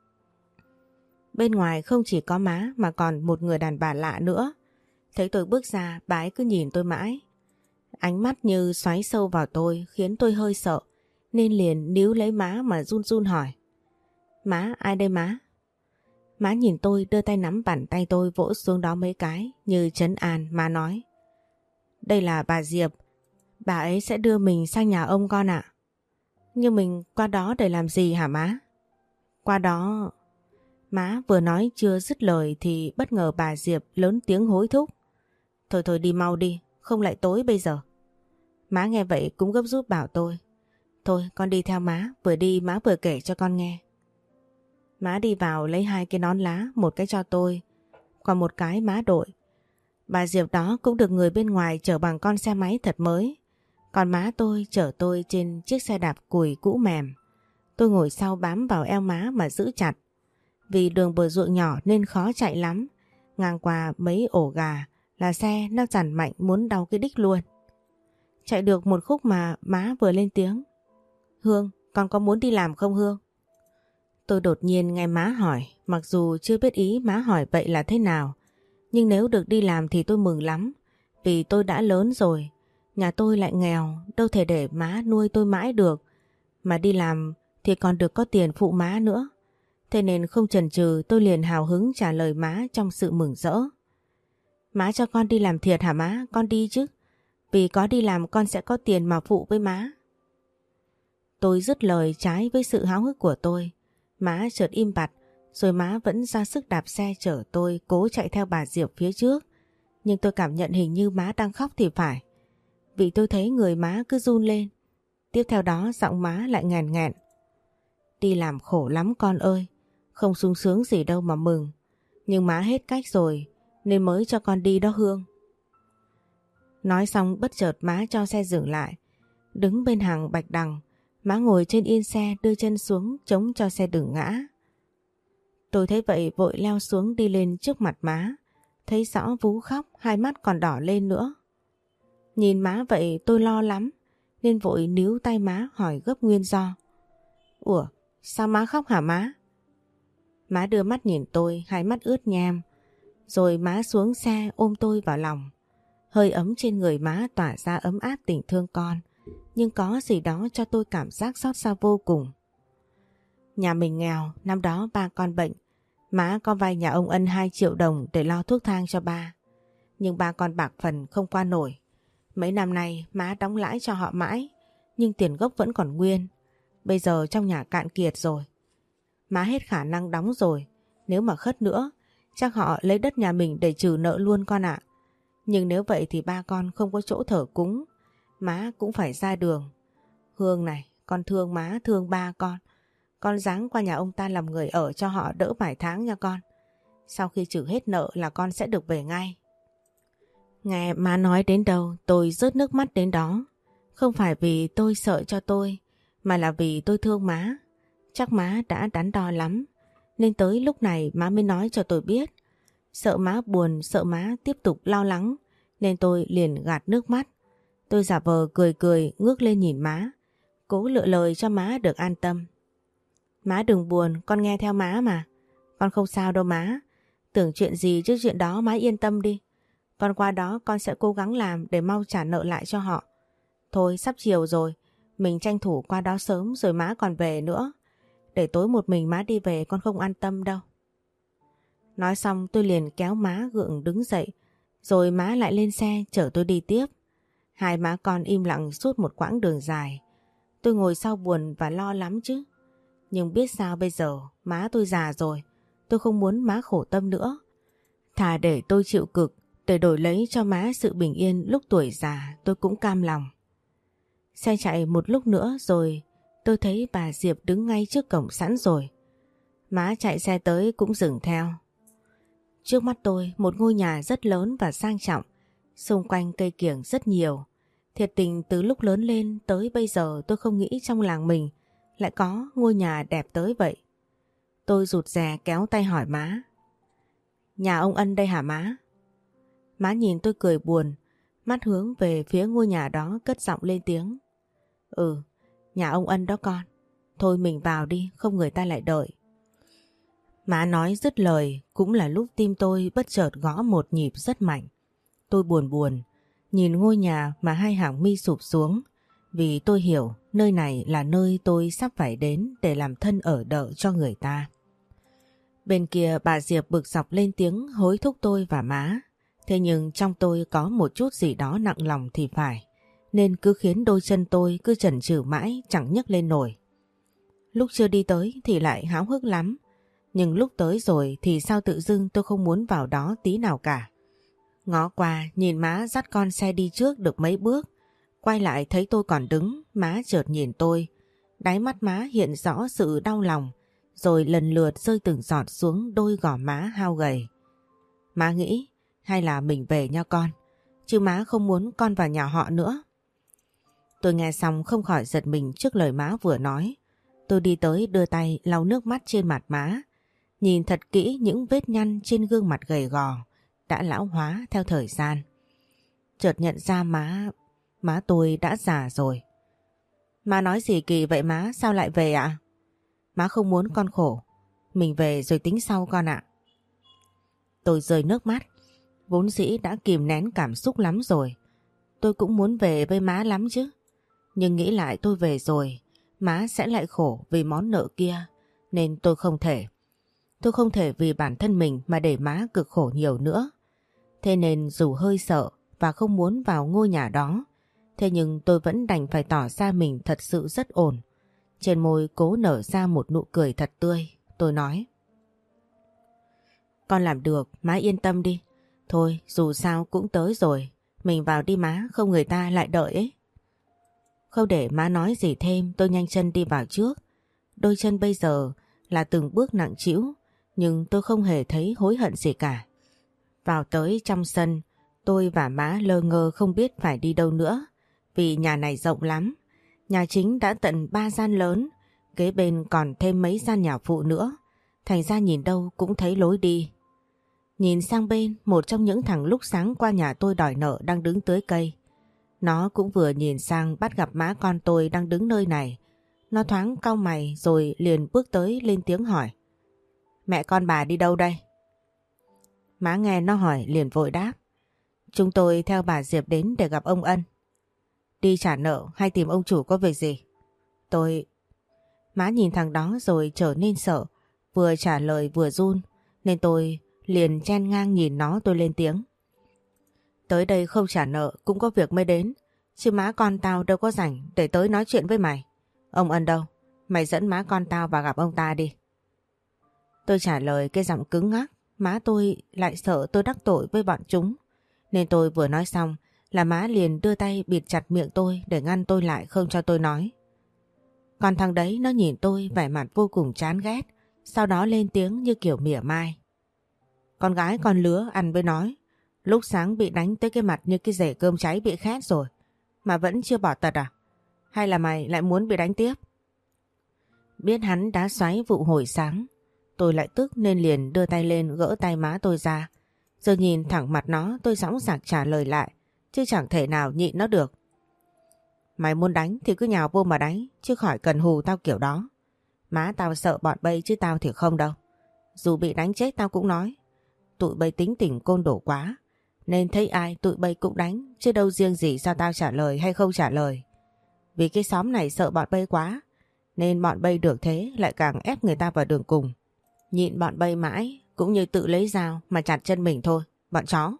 Bên ngoài không chỉ có má mà còn một người đàn bà lạ nữa. Thấy tôi bước ra, bà ấy cứ nhìn tôi mãi. Ánh mắt như xoáy sâu vào tôi khiến tôi hơi sợ, nên liền níu lấy má mà run run hỏi. Má, ai đây má? Má nhìn tôi đưa tay nắm bàn tay tôi vỗ xuống đó mấy cái như trấn an. Má nói. Đây là bà Diệp, bà ấy sẽ đưa mình sang nhà ông con ạ. Nhưng mình qua đó để làm gì hả má? Qua đó... Má vừa nói chưa dứt lời thì bất ngờ bà Diệp lớn tiếng hối thúc. Thôi thôi đi mau đi, không lại tối bây giờ. Má nghe vậy cũng gấp rút bảo tôi. Thôi con đi theo má, vừa đi má vừa kể cho con nghe. Má đi vào lấy 2 cái nón lá, một cái cho tôi, còn một cái má đội. Bà Diệp đó cũng được người bên ngoài chở bằng con xe máy thật mới. Còn má tôi chở tôi trên chiếc xe đạp cùi cũ mềm. Tôi ngồi sau bám vào eo má mà giữ chặt. Vì đường bờ ruộng nhỏ nên khó chạy lắm. Ngang qua mấy ổ gà là xe nó dằn mạnh muốn đau cái đích luôn. Chạy được một khúc mà má vừa lên tiếng. Hương, con có muốn đi làm không Hương? Tôi đột nhiên nghe má hỏi, mặc dù chưa biết ý má hỏi vậy là thế nào. Nhưng nếu được đi làm thì tôi mừng lắm. Vì tôi đã lớn rồi, nhà tôi lại nghèo, đâu thể để má nuôi tôi mãi được. Mà đi làm thì còn được có tiền phụ má nữa. Thế nên không chần chừ tôi liền hào hứng trả lời má trong sự mừng rỡ. Má cho con đi làm thiệt hả má? Con đi chứ. Vì có đi làm con sẽ có tiền mà phụ với má. Tôi dứt lời trái với sự háo hức của tôi. Má chợt im bặt, rồi má vẫn ra sức đạp xe chở tôi cố chạy theo bà Diệp phía trước. Nhưng tôi cảm nhận hình như má đang khóc thì phải. Vì tôi thấy người má cứ run lên. Tiếp theo đó giọng má lại nghẹn nghẹn. Đi làm khổ lắm con ơi. Không sung sướng gì đâu mà mừng. Nhưng má hết cách rồi nên mới cho con đi đó Hương. Nói xong bất chợt má cho xe dừng lại. Đứng bên hàng bạch đằng, má ngồi trên yên xe đưa chân xuống chống cho xe đừng ngã. Tôi thấy vậy vội leo xuống đi lên trước mặt má. Thấy rõ vú khóc, hai mắt còn đỏ lên nữa. Nhìn má vậy tôi lo lắm nên vội níu tay má hỏi gấp nguyên do. Ủa, sao má khóc hả má? Má đưa mắt nhìn tôi, hai mắt ướt nhem. Rồi má xuống xe ôm tôi vào lòng. Hơi ấm trên người má tỏa ra ấm áp tình thương con. Nhưng có gì đó cho tôi cảm giác xót xa vô cùng. Nhà mình nghèo, năm đó ba con bệnh. Má có vay nhà ông Ân 2 triệu đồng để lo thuốc thang cho ba. Nhưng ba con bạc phần không qua nổi. Mấy năm nay má đóng lãi cho họ mãi, nhưng tiền gốc vẫn còn nguyên. Bây giờ trong nhà cạn kiệt rồi. Má hết khả năng đóng rồi. Nếu mà khất nữa, chắc họ lấy đất nhà mình để trừ nợ luôn con ạ. Nhưng nếu vậy thì ba con không có chỗ thờ cúng. Má cũng phải ra đường. Hương này, con thương má, thương ba con. Con ráng qua nhà ông ta làm người ở cho họ đỡ vài tháng nha con. Sau khi trừ hết nợ là con sẽ được về ngay. Nghe má nói đến đâu tôi rớt nước mắt đến đó. Không phải vì tôi sợ cho tôi, mà là vì tôi thương má. Chắc má đã đắn đo lắm, nên tới lúc này má mới nói cho tôi biết. Sợ má buồn, sợ má tiếp tục lo lắng, nên tôi liền gạt nước mắt. Tôi giả vờ cười cười ngước lên nhìn má, cố lựa lời cho má được an tâm. Má đừng buồn, con nghe theo má mà. Con không sao đâu má. Tưởng chuyện gì chứ chuyện đó má yên tâm đi. Con qua đó con sẽ cố gắng làm để mau trả nợ lại cho họ. Thôi sắp chiều rồi, mình tranh thủ qua đó sớm rồi má còn về nữa. Để tối một mình má đi về con không an tâm đâu. Nói xong tôi liền kéo má gượng đứng dậy, rồi má lại lên xe chở tôi đi tiếp. Hai má con im lặng suốt một quãng đường dài. Tôi ngồi sau buồn và lo lắm chứ. Nhưng biết sao bây giờ, má tôi già rồi, tôi không muốn má khổ tâm nữa. Thà để tôi chịu cực, để đổi lấy cho má sự bình yên lúc tuổi già, tôi cũng cam lòng. Xe chạy một lúc nữa rồi tôi thấy bà Diệp đứng ngay trước cổng sẵn rồi. Má chạy xe tới cũng dừng theo. Trước mắt tôi một ngôi nhà rất lớn và sang trọng, xung quanh cây kiểng rất nhiều. Thiệt tình từ lúc lớn lên tới bây giờ tôi không nghĩ trong làng mình lại có ngôi nhà đẹp tới vậy. Tôi rụt rè kéo tay hỏi má. Nhà ông Ân đây hả má? Má nhìn tôi cười buồn, mắt hướng về phía ngôi nhà đó cất giọng lên tiếng. Ừ, nhà ông Ân đó con. Thôi mình vào đi, không người ta lại đợi. Má nói dứt lời cũng là lúc tim tôi bất chợt gõ một nhịp rất mạnh. Tôi buồn buồn, nhìn ngôi nhà mà hai hàng mi sụp xuống, vì tôi hiểu nơi này là nơi tôi sắp phải đến để làm thân ở đợ cho người ta. Bên kia bà Diệp bực dọc lên tiếng hối thúc tôi và má. Thế nhưng trong tôi có một chút gì đó nặng lòng thì phải, nên cứ khiến đôi chân tôi cứ chần chừ mãi chẳng nhấc lên nổi. Lúc chưa đi tới thì lại háo hức lắm, nhưng lúc tới rồi thì sao tự dưng tôi không muốn vào đó tí nào cả. Ngó qua nhìn má dắt con xe đi trước được mấy bước, quay lại thấy tôi còn đứng, má chợt nhìn tôi. Đáy mắt má hiện rõ sự đau lòng, rồi lần lượt rơi từng giọt xuống đôi gò má hao gầy. Má nghĩ hay là mình về nha con, chứ má không muốn con vào nhà họ nữa. Tôi nghe xong không khỏi giật mình trước lời má vừa nói. Tôi đi tới đưa tay lau nước mắt trên mặt má, nhìn thật kỹ những vết nhăn trên gương mặt gầy gò đã lão hóa theo thời gian. Chợt nhận ra má tôi đã già rồi. Má nói gì kỳ vậy má, sao lại về ạ? Má không muốn con khổ, mình về rồi tính sau con ạ. Tôi rơi nước mắt, vốn dĩ đã kìm nén cảm xúc lắm rồi. Tôi cũng muốn về với má lắm chứ. Nhưng nghĩ lại tôi về rồi, má sẽ lại khổ vì món nợ kia, nên tôi không thể. Tôi không thể vì bản thân mình mà để má cực khổ nhiều nữa. Thế nên dù hơi sợ và không muốn vào ngôi nhà đó, thế nhưng tôi vẫn đành phải tỏ ra mình thật sự rất ổn. Trên môi cố nở ra một nụ cười thật tươi. Tôi nói: Con làm được, má yên tâm đi. Thôi dù sao cũng tới rồi, mình vào đi má, không người ta lại đợi ấy. Không để má nói gì thêm, tôi nhanh chân đi vào trước. Đôi chân bây giờ là từng bước nặng trĩu, nhưng tôi không hề thấy hối hận gì cả. Vào tới trong sân, tôi và má lơ ngơ không biết phải đi đâu nữa, vì nhà này rộng lắm. Nhà chính đã tận 3 gian lớn, kế bên còn thêm mấy gian nhà phụ nữa, thành ra nhìn đâu cũng thấy lối đi. Nhìn sang bên, một trong những thằng lúc sáng qua nhà tôi đòi nợ đang đứng tưới cây. Nó cũng vừa nhìn sang bắt gặp má con tôi đang đứng nơi này. Nó thoáng cau mày rồi liền bước tới lên tiếng hỏi: Mẹ con bà đi đâu đây? Má nghe nó hỏi liền vội đáp: Chúng tôi theo bà Diệp đến để gặp ông Ân. Đi trả nợ hay tìm ông chủ có việc gì? Má nhìn thằng đó rồi trở nên sợ, vừa trả lời vừa run, nên tôi liền chen ngang nhìn nó. Tôi lên tiếng: Tới đây không trả nợ cũng có việc mới đến, chứ má con tao đâu có rảnh để tới nói chuyện với mày. Ông Ân đâu? Mày dẫn má con tao vào gặp ông ta đi. Tôi trả lời cái giọng cứng ngắc. Má tôi lại sợ tôi đắc tội với bọn chúng, nên tôi vừa nói xong là má liền đưa tay bịt chặt miệng tôi để ngăn tôi lại không cho tôi nói. Còn thằng đấy nó nhìn tôi vẻ mặt vô cùng chán ghét, sau đó lên tiếng như kiểu mỉa mai: Con gái con lứa ăn với nói, lúc sáng bị đánh tới cái mặt như cái rể cơm cháy bị khét rồi mà vẫn chưa bỏ tật à? Hay là mày lại muốn bị đánh tiếp? Biết hắn đã xoáy vụ hồi sáng, tôi lại tức nên liền đưa tay lên gỡ tay má tôi ra. Giờ nhìn thẳng mặt nó, tôi dõng dạc trả lời lại, chứ chẳng thể nào nhịn nó được. Mày muốn đánh thì cứ nhào vô mà đánh, chứ khỏi cần hù tao kiểu đó. Má tao sợ bọn bay chứ tao thì không đâu. Dù bị đánh chết tao cũng nói. Tụi bay tính tình côn đồ quá. Nên thấy ai tụi bay cũng đánh, chứ đâu riêng gì sao tao trả lời hay không trả lời. Vì cái xóm này sợ bọn bay quá, nên bọn bay được thế lại càng ép người ta vào đường cùng. Nhịn bọn bay mãi cũng như tự lấy dao mà chặt chân mình thôi, bọn chó.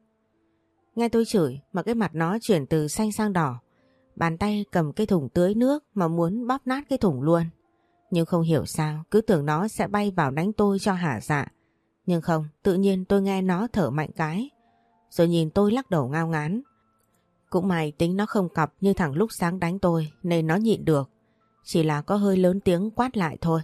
Nghe tôi chửi mà cái mặt nó chuyển từ xanh sang đỏ. Bàn tay cầm cái thùng tưới nước mà muốn bóp nát cái thùng luôn. Nhưng không hiểu sao cứ tưởng nó sẽ bay vào đánh tôi cho hả dạ. Nhưng không, tự nhiên tôi nghe nó thở mạnh cái. Rồi nhìn tôi lắc đầu ngao ngán. Cũng may tính nó không cọc như thằng lúc sáng đánh tôi nên nó nhịn được. Chỉ là có hơi lớn tiếng quát lại thôi.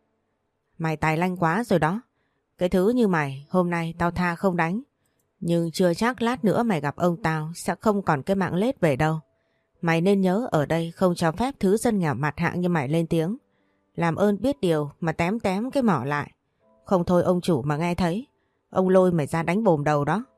Mày tài lanh quá rồi đó. Cái thứ như mày hôm nay tao tha không đánh. Nhưng chưa chắc lát nữa mày gặp ông tao sẽ không còn cái mạng lết về đâu. Mày nên nhớ ở đây không cho phép thứ dân nghèo mặt hạng như mày lên tiếng. Làm ơn biết điều mà tém tém cái mỏ lại. Không thôi ông chủ mà nghe thấy, ông lôi mày ra đánh bồm đầu đó.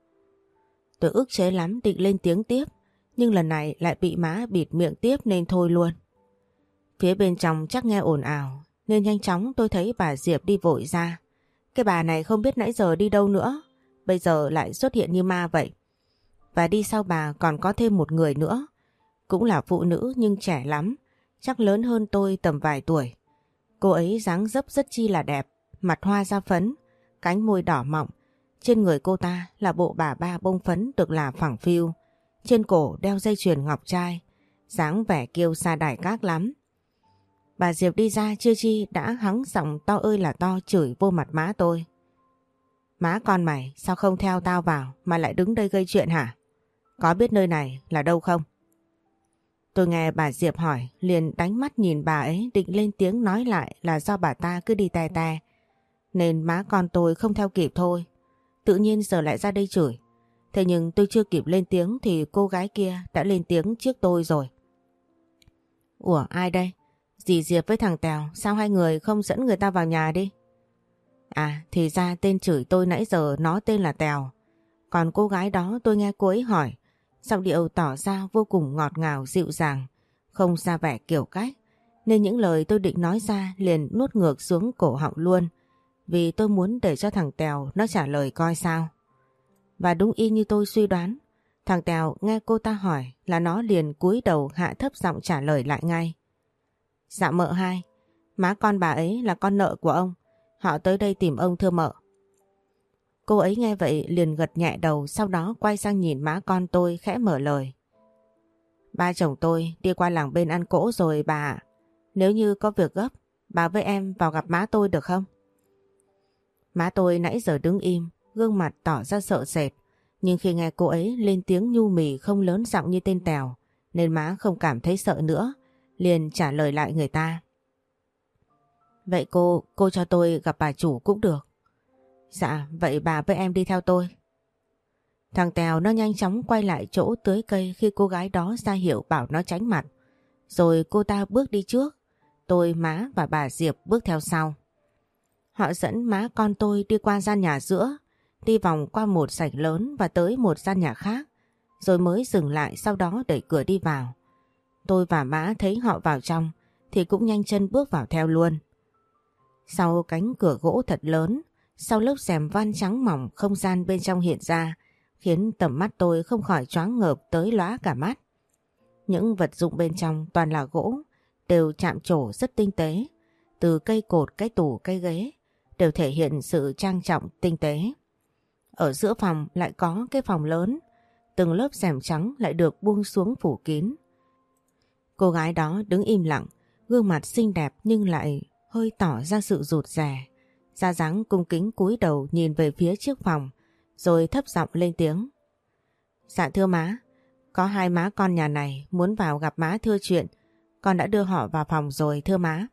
Tôi ức chế lắm định lên tiếng tiếp, nhưng lần này lại bị má bịt miệng tiếp nên thôi luôn. Phía bên trong chắc nghe ồn ào, nên nhanh chóng tôi thấy bà Diệp đi vội ra. Cái bà này không biết nãy giờ đi đâu nữa, bây giờ lại xuất hiện như ma vậy. Và đi sau bà còn có thêm một người nữa, cũng là phụ nữ nhưng trẻ lắm, chắc lớn hơn tôi tầm vài tuổi. Cô ấy dáng dấp rất chi là đẹp, mặt hoa da phấn, cánh môi đỏ mọng. Trên người cô ta là bộ bà ba bông phấn được làm phẳng phiu, trên cổ đeo dây chuyền ngọc trai, dáng vẻ kiêu sa đài các lắm. Bà Diệp đi ra chưa chi đã hắng giọng to ơi là to chửi vô mặt má tôi. Má con mày sao không theo tao vào mà lại đứng đây gây chuyện hả? Có biết nơi này là đâu không? Tôi nghe bà Diệp hỏi liền đánh mắt nhìn bà ấy định lên tiếng nói lại là do bà ta cứ đi te te. Nên má con tôi không theo kịp thôi. Tự nhiên giờ lại ra đây chửi. Thế nhưng tôi chưa kịp lên tiếng thì cô gái kia đã lên tiếng trước tôi rồi. Ủa ai đây? Dì Diệp với thằng Tèo, sao hai người không dẫn người ta vào nhà đi? À thì ra tên chửi tôi nãy giờ nó tên là Tèo. Còn cô gái đó tôi nghe cô ấy hỏi, giọng điệu tỏ ra vô cùng ngọt ngào dịu dàng, không ra vẻ kiểu cách. Nên những lời tôi định nói ra liền nuốt ngược xuống cổ họng luôn. Vì tôi muốn để cho thằng Tèo nó trả lời coi sao. Và đúng y như tôi suy đoán, thằng Tèo nghe cô ta hỏi là nó liền cúi đầu hạ thấp giọng trả lời lại ngay. Dạ mợ hai, má con bà ấy là con nợ của ông, họ tới đây tìm ông thưa mợ. Cô ấy nghe vậy liền gật nhẹ đầu, sau đó quay sang nhìn má con tôi khẽ mở lời. Ba chồng tôi đi qua làng bên ăn cỗ rồi bà ạ. Nếu như có việc gấp, bà với em vào gặp má tôi được không? Má tôi nãy giờ đứng im, gương mặt tỏ ra sợ sệt. Nhưng khi nghe cô ấy lên tiếng nhu mì không lớn giọng như tên Tèo, nên má không cảm thấy sợ nữa, liền trả lời lại người ta. Vậy cô cho tôi gặp bà chủ cũng được. Dạ, vậy bà với em đi theo tôi. Thằng Tèo nó nhanh chóng quay lại chỗ tưới cây khi cô gái đó ra hiệu bảo nó tránh mặt. Rồi cô ta bước đi trước, tôi, má và bà Diệp bước theo sau. Họ dẫn má con tôi đi qua gian nhà giữa, đi vòng qua một sảnh lớn và tới một gian nhà khác, rồi mới dừng lại sau đó đẩy cửa đi vào. Tôi và má thấy họ vào trong thì cũng nhanh chân bước vào theo luôn. Sau cánh cửa gỗ thật lớn, sau lớp rèm van trắng mỏng không gian bên trong hiện ra, khiến tầm mắt tôi không khỏi choáng ngợp tới lóa cả mắt. Những vật dụng bên trong toàn là gỗ, đều chạm trổ rất tinh tế, từ cây cột, cái tủ, cái ghế, đều thể hiện sự trang trọng tinh tế. Ở giữa phòng lại có cái phòng lớn, từng lớp rèm trắng lại được buông xuống phủ kín. Cô gái đó đứng im lặng, gương mặt xinh đẹp nhưng lại hơi tỏ ra sự rụt rè. Da dáng cung kính cúi đầu nhìn về phía trước phòng, rồi thấp giọng lên tiếng. Dạ thưa má, có hai má con nhà này muốn vào gặp má thưa chuyện, con đã đưa họ vào phòng rồi thưa má.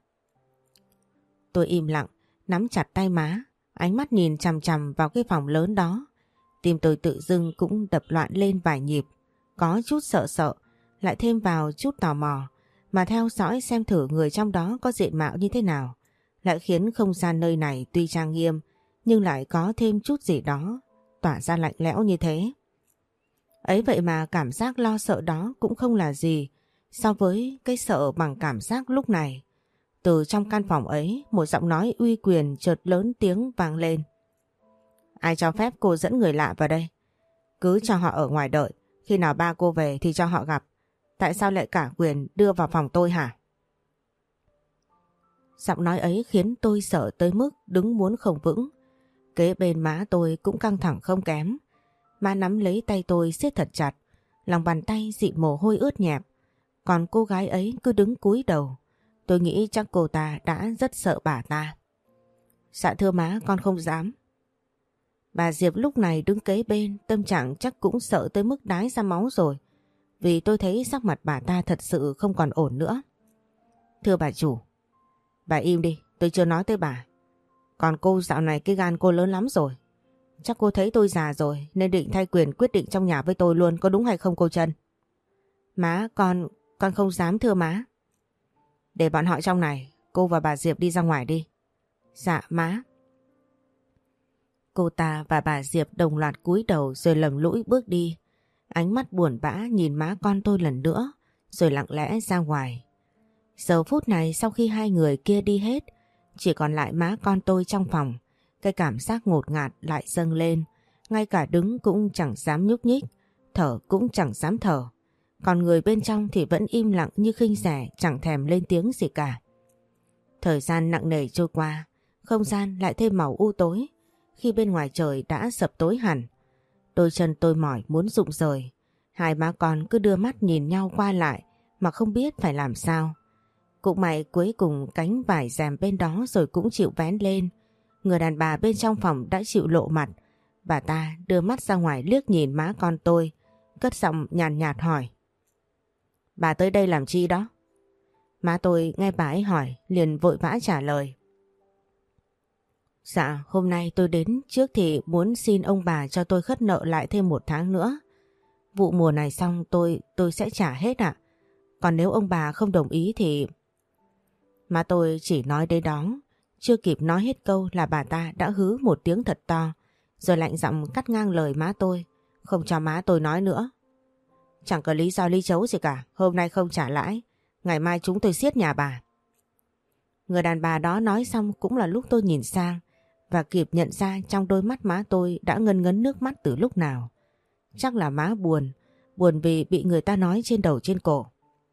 Tôi im lặng, nắm chặt tay má, ánh mắt nhìn chằm chằm vào cái phòng lớn đó. Tim tôi tự dưng cũng đập loạn lên vài nhịp, có chút sợ sợ, lại thêm vào chút tò mò, mà theo dõi xem thử người trong đó có diện mạo như thế nào, lại khiến không gian nơi này tuy trang nghiêm nhưng lại có thêm chút gì đó tỏa ra lạnh lẽo như thế. Ấy vậy mà cảm giác lo sợ đó cũng không là gì so với cái sợ bằng cảm giác lúc này. Từ trong căn phòng ấy, một giọng nói uy quyền chợt lớn tiếng vang lên. Ai cho phép cô dẫn người lạ vào đây? Cứ cho họ ở ngoài đợi, khi nào ba cô về thì cho họ gặp. Tại sao lại cả quyền đưa vào phòng tôi hả? Giọng nói ấy khiến tôi sợ tới mức đứng muốn không vững. Kế bên má tôi cũng căng thẳng không kém. Má nắm lấy tay tôi siết thật chặt, lòng bàn tay dịn mồ hôi ướt nhẹp. Còn cô gái ấy cứ đứng cúi đầu. Tôi nghĩ chắc cô ta đã rất sợ bà ta. Dạ thưa má, con không dám. Bà Diệp lúc này đứng kế bên, tâm trạng chắc cũng sợ tới mức đái ra máu rồi. Vì tôi thấy sắc mặt bà ta thật sự không còn ổn nữa. Thưa bà chủ. Bà im đi, tôi chưa nói tới bà. Còn cô dạo này cái gan cô lớn lắm rồi. Chắc cô thấy tôi già rồi nên định thay quyền quyết định trong nhà với tôi luôn, có đúng hay không cô Trân? Má, con không dám thưa má. Để bọn họ trong này, cô và bà Diệp đi ra ngoài đi. Dạ má. Cô ta và bà Diệp đồng loạt cúi đầu rồi lầm lũi bước đi. Ánh mắt buồn bã nhìn má con tôi lần nữa rồi lặng lẽ ra ngoài. Giờ phút này sau khi hai người kia đi hết, chỉ còn lại má con tôi trong phòng. Cái cảm giác ngột ngạt lại dâng lên, ngay cả đứng cũng chẳng dám nhúc nhích, thở cũng chẳng dám thở. Còn người bên trong thì vẫn im lặng như khinh rẻ, chẳng thèm lên tiếng gì cả. Thời gian nặng nề trôi qua, không gian lại thêm màu u tối, khi bên ngoài trời đã sập tối hẳn. Đôi chân tôi mỏi muốn rụng rời, hai má con cứ đưa mắt nhìn nhau qua lại mà không biết phải làm sao. Cũng may cuối cùng cánh vải rèm bên đó rồi cũng chịu vén lên. Người đàn bà bên trong phòng đã chịu lộ mặt. Bà ta đưa mắt ra ngoài liếc nhìn má con tôi, cất giọng nhàn nhạt hỏi. Bà tới đây làm chi đó? Má tôi nghe bà ấy hỏi liền vội vã trả lời. Dạ, hôm nay tôi đến trước thì muốn xin ông bà cho tôi khất nợ lại thêm 1 tháng nữa. Vụ mùa này xong tôi sẽ trả hết ạ. Còn nếu ông bà không đồng ý thì... Má tôi chỉ nói đến đó, chưa kịp nói hết câu là bà ta đã hứ một tiếng thật to, rồi lạnh giọng cắt ngang lời má tôi, không cho má tôi nói nữa. Chẳng có lý do lý chấu gì cả, hôm nay không trả lãi, ngày mai chúng tôi siết nhà bà. Người đàn bà đó nói xong cũng là lúc tôi nhìn sang và kịp nhận ra trong đôi mắt má tôi đã ngấn ngấn nước mắt từ lúc nào. Chắc là má buồn vì bị người ta nói trên đầu trên cổ.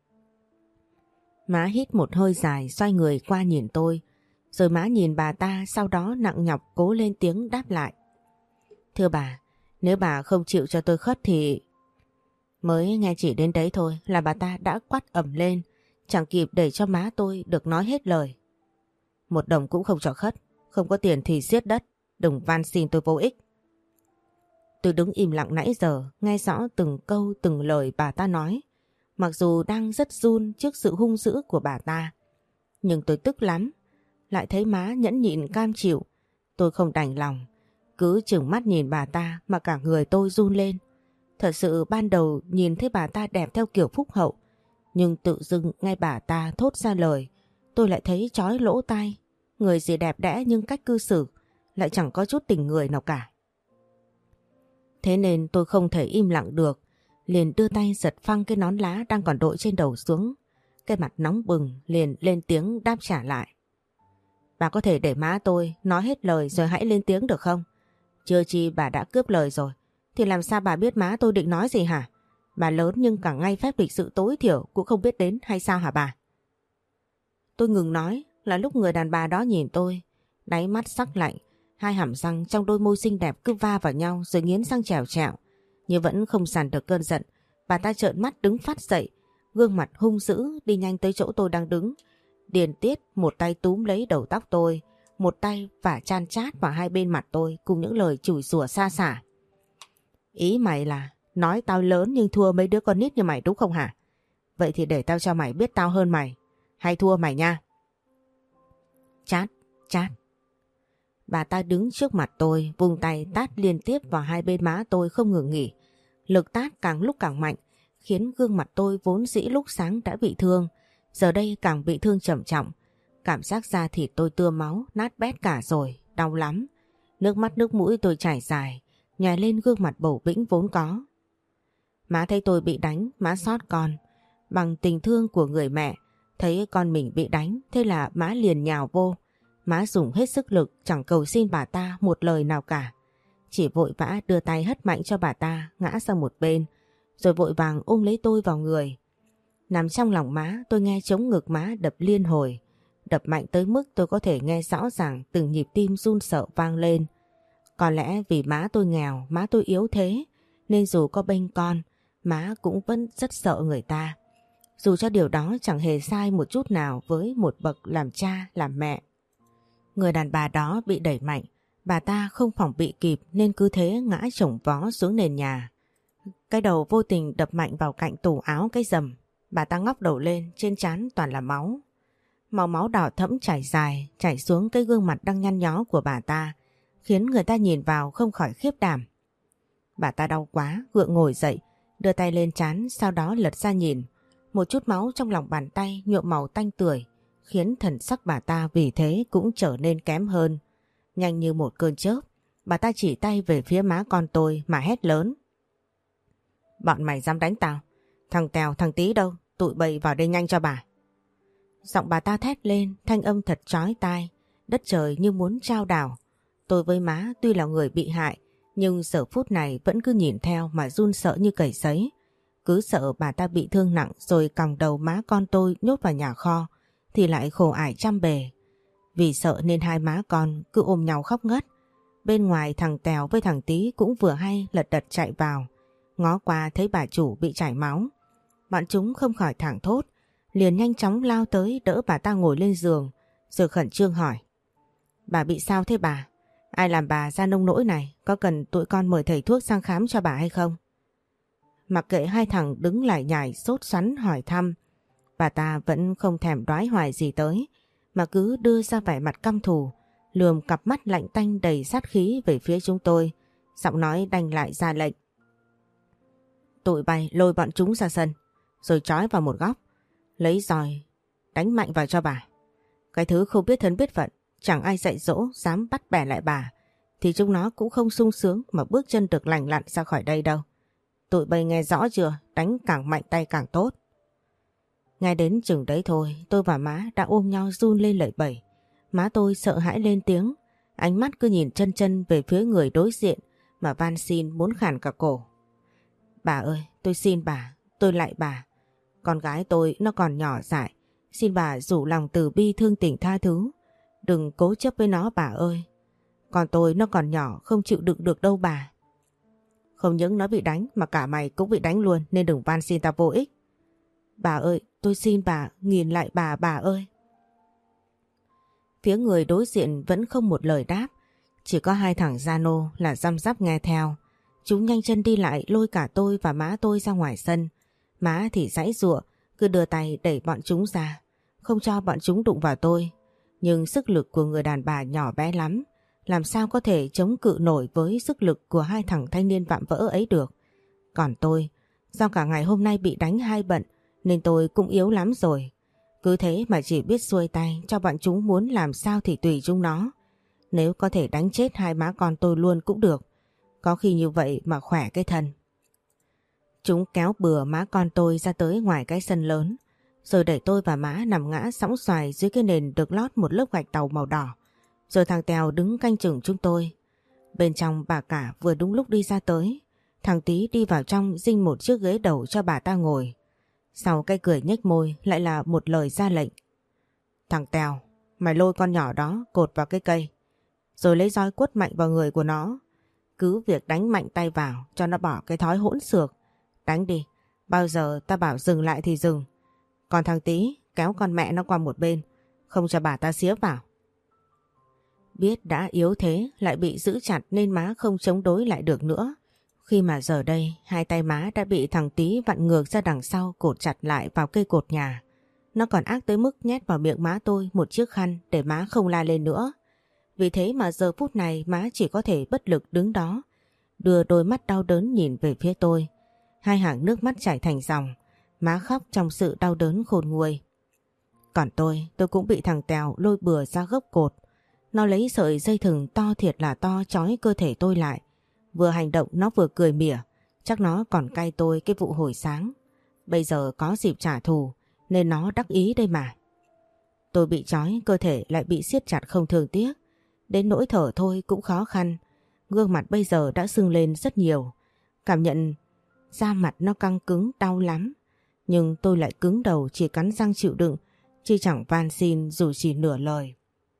Má hít một hơi dài xoay người qua nhìn tôi, rồi má nhìn bà ta sau đó nặng nhọc cố lên tiếng đáp lại. Thưa bà, nếu bà không chịu cho tôi khất thì... Mới nghe chỉ đến đấy thôi là bà ta đã quát ầm lên, chẳng kịp để cho má tôi được nói hết lời. 1 đồng cũng không cho khất, không có tiền thì giết đất, đừng van xin tôi vô ích. Tôi đứng im lặng nãy giờ, nghe rõ từng câu từng lời bà ta nói. Mặc dù đang rất run trước sự hung dữ của bà ta, nhưng tôi tức lắm. Lại thấy má nhẫn nhịn cam chịu, tôi không đành lòng. Cứ chừng mắt nhìn bà ta mà cả người tôi run lên. Thật sự ban đầu nhìn thấy bà ta đẹp theo kiểu phúc hậu, nhưng tự dưng nghe bà ta thốt ra lời, tôi lại thấy chói lỗ tai. Người gì đẹp đẽ nhưng cách cư xử lại chẳng có chút tình người nào cả. Thế nên tôi không thể im lặng được, liền đưa tay giật phăng cái nón lá đang còn đội trên đầu xuống. Cái mặt nóng bừng liền lên tiếng đáp trả lại. Bà có thể để má tôi nói hết lời rồi hãy lên tiếng được không? Chưa chi bà đã cướp lời rồi, thì làm sao bà biết má tôi định nói gì hả? Bà lớn nhưng cả ngay phép lịch sự tối thiểu cũng không biết đến hay sao hả bà? Tôi ngừng nói là lúc người đàn bà đó nhìn tôi, đáy mắt sắc lạnh, hai hàm răng trong đôi môi xinh đẹp cứ va vào nhau rồi nghiến răng trèo trẹo. Nhưng vẫn không dằn được cơn giận, bà ta trợn mắt đứng phát dậy, gương mặt hung dữ đi nhanh tới chỗ tôi đang đứng. Điền tiết một tay túm lấy đầu tóc tôi, một tay vả chan chát vào hai bên mặt tôi cùng những lời chửi rủa xa xả. Ý mày là nói tao lớn nhưng thua mấy đứa con nít như mày đúng không hả? Vậy thì để tao cho mày biết tao hơn mày, hay thua mày nha. Chát, chát. Bà ta đứng trước mặt tôi, vung tay tát liên tiếp vào hai bên má tôi không ngừng nghỉ. Lực tát càng lúc càng mạnh, khiến gương mặt tôi vốn dĩ lúc sáng đã bị thương, giờ đây càng bị thương trầm trọng. Cảm giác da thịt tôi tưa máu, nát bét cả rồi, đau lắm. Nước mắt nước mũi tôi chảy dài, nhòe lên gương mặt bầu bĩnh vốn có. Má thấy tôi bị đánh, má xót con. Bằng tình thương của người mẹ, thấy con mình bị đánh, thế là má liền nhào vô. Má dùng hết sức lực chẳng cầu xin bà ta một lời nào cả. chỉ vội vã đưa tay hất mạnh cho bà ta ngã sang một bên, rồi vội vàng ôm lấy tôi vào người. Nằm trong lòng má, tôi nghe trống ngực má đập liên hồi, đập mạnh tới mức tôi có thể nghe rõ ràng từng nhịp tim run sợ vang lên. Có lẽ vì má tôi nghèo, má tôi yếu thế, nên dù có bênh con, má cũng vẫn rất sợ người ta. Dù cho điều đó chẳng hề sai một chút nào với một bậc làm cha, làm mẹ. Người đàn bà đó bị đẩy mạnh, bà ta không phòng bị kịp nên cứ thế ngã chồng vó xuống nền nhà. Cái đầu vô tình đập mạnh vào cạnh tủ áo cái rầm. Bà ta ngóc đầu lên, trên trán toàn là máu. Máu đỏ thẫm chảy dài, chảy xuống cái gương mặt đang nhăn nhó của bà ta, khiến người ta nhìn vào không khỏi khiếp đảm. Bà ta đau quá, gượng ngồi dậy, đưa tay lên trán, sau đó lật ra nhìn. Một chút máu trong lòng bàn tay nhuộm màu tanh tưởi, khiến thần sắc bà ta vì thế cũng trở nên kém hơn. Nhanh như một cơn chớp, bà ta chỉ tay về phía má con tôi mà hét lớn. Bọn mày dám đánh tao? Thằng Tèo, thằng Tí đâu? Tụi bay vào đây nhanh cho bà. Giọng bà ta thét lên, thanh âm thật chói tai, đất trời như muốn trao đảo. Tôi với má tuy là người bị hại, nhưng giờ phút này vẫn cứ nhìn theo mà run sợ như cầy sấy. Cứ sợ bà ta bị thương nặng rồi còng đầu má con tôi nhốt vào nhà kho, thì lại khổ ải trăm bề. Vì sợ nên hai má con cứ ôm nhau khóc ngất. Bên ngoài thằng Tèo với thằng Tí cũng vừa hay lật đật chạy vào, ngó qua thấy bà chủ bị chảy máu. Bọn chúng không khỏi thảng thốt, liền nhanh chóng lao tới đỡ bà ta ngồi lên giường, rồi khẩn trương hỏi. Bà bị sao thế bà? Ai làm bà ra nông nỗi này? Có cần tụi con mời thầy thuốc sang khám cho bà hay không? Mặc kệ hai thằng đứng lại nhảy sốt sắng hỏi thăm, bà ta vẫn không thèm đoái hoài gì tới, mà cứ đưa ra vẻ mặt căm thù, lườm cặp mắt lạnh tanh đầy sát khí về phía chúng tôi, giọng nói đanh lại ra lệnh. Tụi bay lôi bọn chúng ra sân, rồi trói vào một góc, lấy roi đánh mạnh vào cho bà. Cái thứ không biết thân biết phận, chẳng ai dạy dỗ dám bắt bẻ lại bà, thì chúng nó cũng không sung sướng mà bước chân được lành lặn ra khỏi đây đâu. Tụi bay nghe rõ chưa? Đánh càng mạnh tay càng tốt. Ngay đến chừng đấy thôi, tôi và má đã ôm nhau run lên lẩy bẩy. Má tôi sợ hãi lên tiếng, ánh mắt cứ nhìn chân chân về phía người đối diện mà van xin muốn khản cả cổ. Bà ơi, tôi xin bà, tôi lạy bà. Con gái tôi nó còn nhỏ dại, xin bà rủ lòng từ bi thương tình tha thứ. Đừng cố chấp với nó bà ơi. Còn tôi nó còn nhỏ không chịu đựng được đâu bà. Không những nó bị đánh mà cả mày cũng bị đánh luôn, nên đừng van xin ta vô ích. Bà ơi, tôi xin bà, nghìn lại bà ơi. Phía người đối diện vẫn không một lời đáp, chỉ có hai thằng gia nô là răm rắp nghe theo. Chúng nhanh chân đi lại lôi cả tôi và má tôi ra ngoài sân. Má thì giãy giụa, cứ đưa tay đẩy bọn chúng ra, không cho bọn chúng đụng vào tôi. Nhưng sức lực của người đàn bà nhỏ bé lắm, làm sao có thể chống cự nổi với sức lực của hai thằng thanh niên vạm vỡ ấy được. Còn tôi, do cả ngày hôm nay bị đánh hai bận, nên tôi cũng yếu lắm rồi. Cứ thế mà chỉ biết xuôi tay cho bọn chúng muốn làm sao thì tùy chúng nó. Nếu có thể đánh chết hai má con tôi luôn cũng được, có khi như vậy mà khỏe cái thân. Chúng kéo bừa má con tôi ra tới ngoài cái sân lớn, rồi đẩy tôi và má nằm ngã sõng xoài dưới cái nền được lót một lớp gạch tàu màu đỏ. Rồi thằng Tèo đứng canh chừng chúng tôi. Bên trong bà cả vừa đúng lúc đi ra tới. Thằng Tí đi vào trong dinh một chiếc ghế đầu cho bà ta ngồi. Sau cái cười nhếch môi lại là một lời ra lệnh. Thằng Tèo, mày lôi con nhỏ đó cột vào cái cây, rồi lấy roi quất mạnh vào người của nó. Cứ việc đánh mạnh tay vào cho nó bỏ cái thói hỗn xược. Đánh đi, bao giờ ta bảo dừng lại thì dừng. Còn thằng Tí kéo con mẹ nó qua một bên, không cho bà ta xía vào. Biết đã yếu thế lại bị giữ chặt nên má không chống đối lại được nữa. Khi mà giờ đây hai tay má đã bị thằng Tí vặn ngược ra đằng sau cột chặt lại vào cây cột nhà. Nó còn ác tới mức nhét vào miệng má tôi một chiếc khăn để má không la lên nữa. Vì thế mà giờ phút này má chỉ có thể bất lực đứng đó, đưa đôi mắt đau đớn nhìn về phía tôi. Hai hàng nước mắt chảy thành dòng, má khóc trong sự đau đớn khôn nguôi. Còn tôi cũng bị thằng Tèo lôi bừa ra gốc cột. Nó lấy sợi dây thừng to thiệt là to trói cơ thể tôi lại. Vừa hành động nó vừa cười mỉa, chắc nó còn cay tôi cái vụ hồi sáng. Bây giờ có dịp trả thù nên nó đắc ý đây mà. Tôi bị trói, cơ thể lại bị siết chặt không thương tiếc. Đến nỗi thở thôi cũng khó khăn. Gương mặt bây giờ đã sưng lên rất nhiều. Cảm nhận da mặt nó căng cứng đau lắm. Nhưng tôi lại cứng đầu chỉ cắn răng chịu đựng, chứ chẳng van xin dù chỉ nửa lời.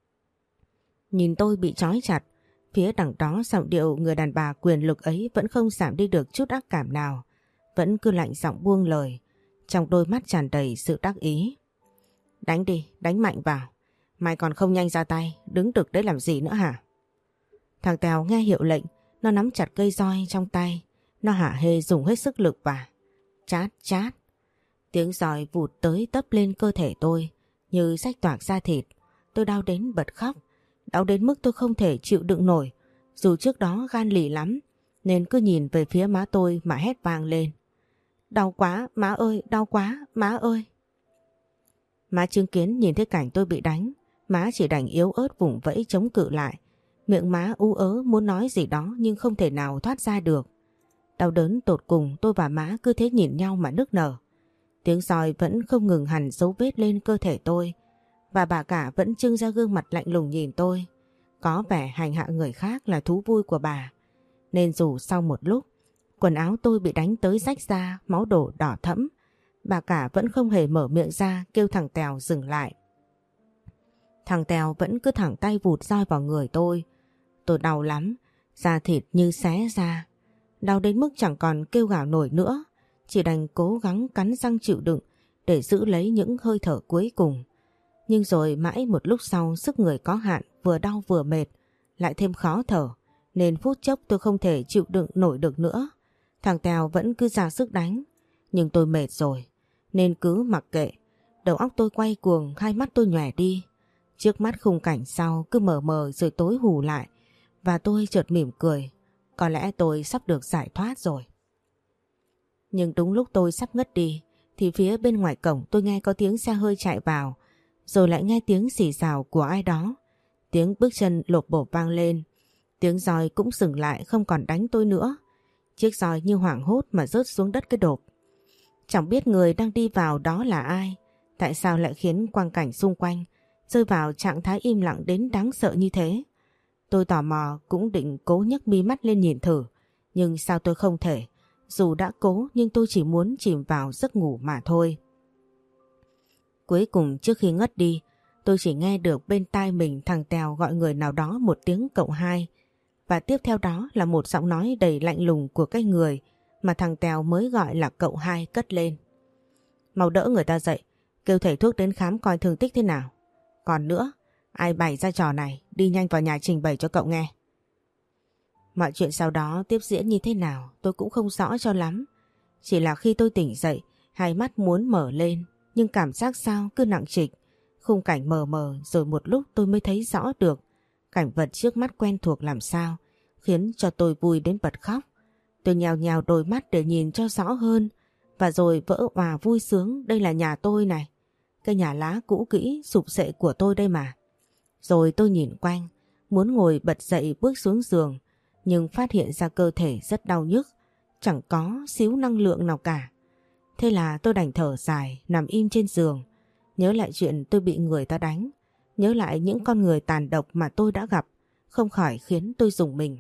Nhìn tôi bị trói chặt, phía đằng đó giọng điệu người đàn bà quyền lực ấy vẫn không giảm đi được chút ác cảm nào. Vẫn cứ lạnh giọng buông lời, trong đôi mắt tràn đầy sự đắc ý. Đánh đi, đánh mạnh vào. Mày còn không nhanh ra tay, đứng đực đấy làm gì nữa hả? Thằng Tèo nghe hiệu lệnh, nó nắm chặt cây roi trong tay. Nó hả hê dùng hết sức lực và chát chát. Tiếng roi vụt tới tấp lên cơ thể tôi, như rách toạc da thịt. Tôi đau đến bật khóc, đau đến mức tôi không thể chịu đựng nổi. Dù trước đó gan lì lắm, nên cứ nhìn về phía má tôi mà hét vang lên. Đau quá, má ơi, đau quá, má ơi. Má chứng kiến nhìn thấy cảnh tôi bị đánh, má chỉ đành yếu ớt vùng vẫy chống cự lại. Miệng má ú ớ muốn nói gì đó nhưng không thể nào thoát ra được. Đau đớn tột cùng, tôi và má cứ thế nhìn nhau mà nức nở. Tiếng roi vẫn không ngừng hằn dấu vết lên cơ thể tôi, và bà cả vẫn trưng ra gương mặt lạnh lùng nhìn tôi. Có vẻ hành hạ người khác là thú vui của bà. Nên dù sau một lúc, quần áo tôi bị đánh tới rách ra, máu đổ đỏ thẫm, bà cả vẫn không hề mở miệng ra kêu thằng Tèo dừng lại. Thằng Tèo vẫn cứ thẳng tay vụt roi vào người tôi. Tôi đau lắm, da thịt như xé ra. Đau đến mức chẳng còn kêu gào nổi nữa, chỉ đành cố gắng cắn răng chịu đựng để giữ lấy những hơi thở cuối cùng. Nhưng rồi mãi một lúc sau sức người có hạn, vừa đau vừa mệt, lại thêm khó thở, nên phút chốc tôi không thể chịu đựng nổi được nữa. Thằng Tèo vẫn cứ ra sức đánh, nhưng tôi mệt rồi, nên cứ mặc kệ. Đầu óc tôi quay cuồng, hai mắt tôi nhòe đi. Trước mắt khung cảnh sau cứ mờ mờ rồi tối hù lại, và tôi chợt mỉm cười. Có lẽ tôi sắp được giải thoát rồi. Nhưng đúng lúc tôi sắp ngất đi, thì phía bên ngoài cổng tôi nghe có tiếng xe hơi chạy vào, rồi lại nghe tiếng xì xào của ai đó. Tiếng bước chân lộp bộp vang lên. Tiếng roi cũng dừng lại, không còn đánh tôi nữa. Chiếc roi như hoảng hốt mà rớt xuống đất cái đột. Chẳng biết người đang đi vào đó là ai, tại sao lại khiến quang cảnh xung quanh rơi vào trạng thái im lặng đến đáng sợ như thế. Tôi tò mò cũng định cố nhấc mi mắt lên nhìn thử, nhưng sao tôi không thể. Dù đã cố nhưng tôi chỉ muốn chìm vào giấc ngủ mà thôi. Cuối cùng trước khi ngất đi, tôi chỉ nghe được bên tai mình thằng Tèo gọi người nào đó một tiếng cậu hai, và tiếp theo đó là một giọng nói đầy lạnh lùng của cái người mà thằng Tèo mới gọi là cậu hai cất lên. Mau đỡ người ta dậy, kêu thầy thuốc đến khám coi thương tích thế nào. Còn nữa, ai bày ra trò này, đi nhanh vào nhà trình bày cho cậu nghe. Mọi chuyện sau đó tiếp diễn như thế nào tôi cũng không rõ cho lắm. Chỉ là khi tôi tỉnh dậy, hai mắt muốn mở lên, nhưng cảm giác sao cứ nặng trịch. Khung cảnh mờ mờ, rồi một lúc tôi mới thấy rõ được cảnh vật trước mắt quen thuộc làm sao, khiến cho tôi vui đến bật khóc. Tôi nhào nhào đôi mắt để nhìn cho rõ hơn, và rồi vỡ òa vui sướng. Đây là nhà tôi này, cái nhà lá cũ kỹ sụp xệ của tôi đây mà. Rồi tôi nhìn quanh, muốn ngồi bật dậy bước xuống giường, nhưng phát hiện ra cơ thể rất đau nhức, chẳng có xíu năng lượng nào cả. Thế là tôi đành thở dài, nằm im trên giường, nhớ lại chuyện tôi bị người ta đánh, nhớ lại những con người tàn độc mà tôi đã gặp, không khỏi khiến tôi rùng mình.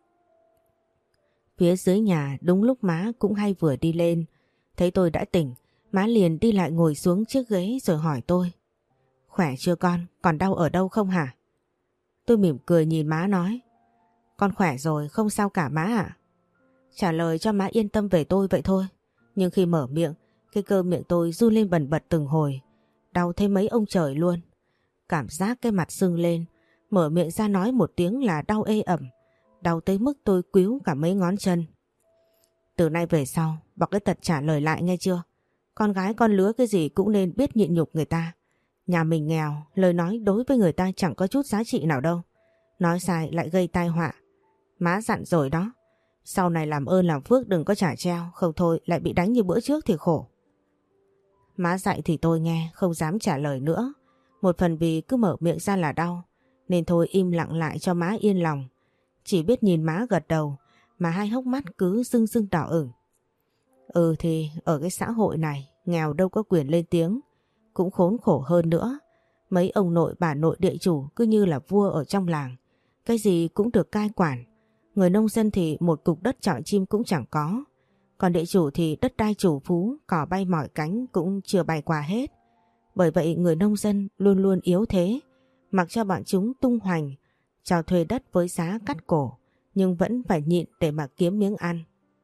Phía dưới nhà đúng lúc má cũng hay vừa đi lên, thấy tôi đã tỉnh, má liền đi lại ngồi xuống chiếc ghế rồi hỏi tôi. Khỏe chưa con, còn đau ở đâu không hả? Tôi mỉm cười nhìn má nói. Con khỏe rồi, không sao cả má ạ. Trả lời cho má yên tâm về tôi vậy thôi. Nhưng khi mở miệng, cái cơ miệng tôi run lên bần bật từng hồi, đau thêm mấy ông trời luôn. Cảm giác cái mặt sưng lên, mở miệng ra nói một tiếng là đau ê ẩm, đau tới mức tôi quýu cả mấy ngón chân. Từ nay về sau, bọc cái tật trả lời lại nghe chưa? Con gái con lứa cái gì cũng nên biết nhịn nhục người ta. Nhà mình nghèo, lời nói đối với người ta chẳng có chút giá trị nào đâu. Nói sai lại gây tai họa. Má dặn rồi đó. Sau này làm ơn làm phước đừng có trả treo, không thôi lại bị đánh như bữa trước thì khổ. Má dạy thì tôi nghe, không dám trả lời nữa. Một phần vì cứ mở miệng ra là đau, nên thôi im lặng lại cho má yên lòng. Chỉ biết nhìn má gật đầu, mà hai hốc mắt cứ rưng rưng đỏ ửng. Ừ thì ở cái xã hội này, nghèo đâu có quyền lên tiếng, cũng khốn khổ hơn nữa. Mấy ông nội bà nội địa chủ cứ như là vua ở trong làng, cái gì cũng được cai quản. Người nông dân thì một cục đất chọi chim cũng chẳng có. Còn địa chủ thì đất đai chủ phú, cỏ bay mỏi cánh cũng chưa bay qua hết. Bởi vậy người nông dân luôn luôn yếu thế, mặc cho bọn chúng tung hoành, cho thuê đất với giá cắt cổ, nhưng vẫn phải nhịn để mà kiếm miếng ăn.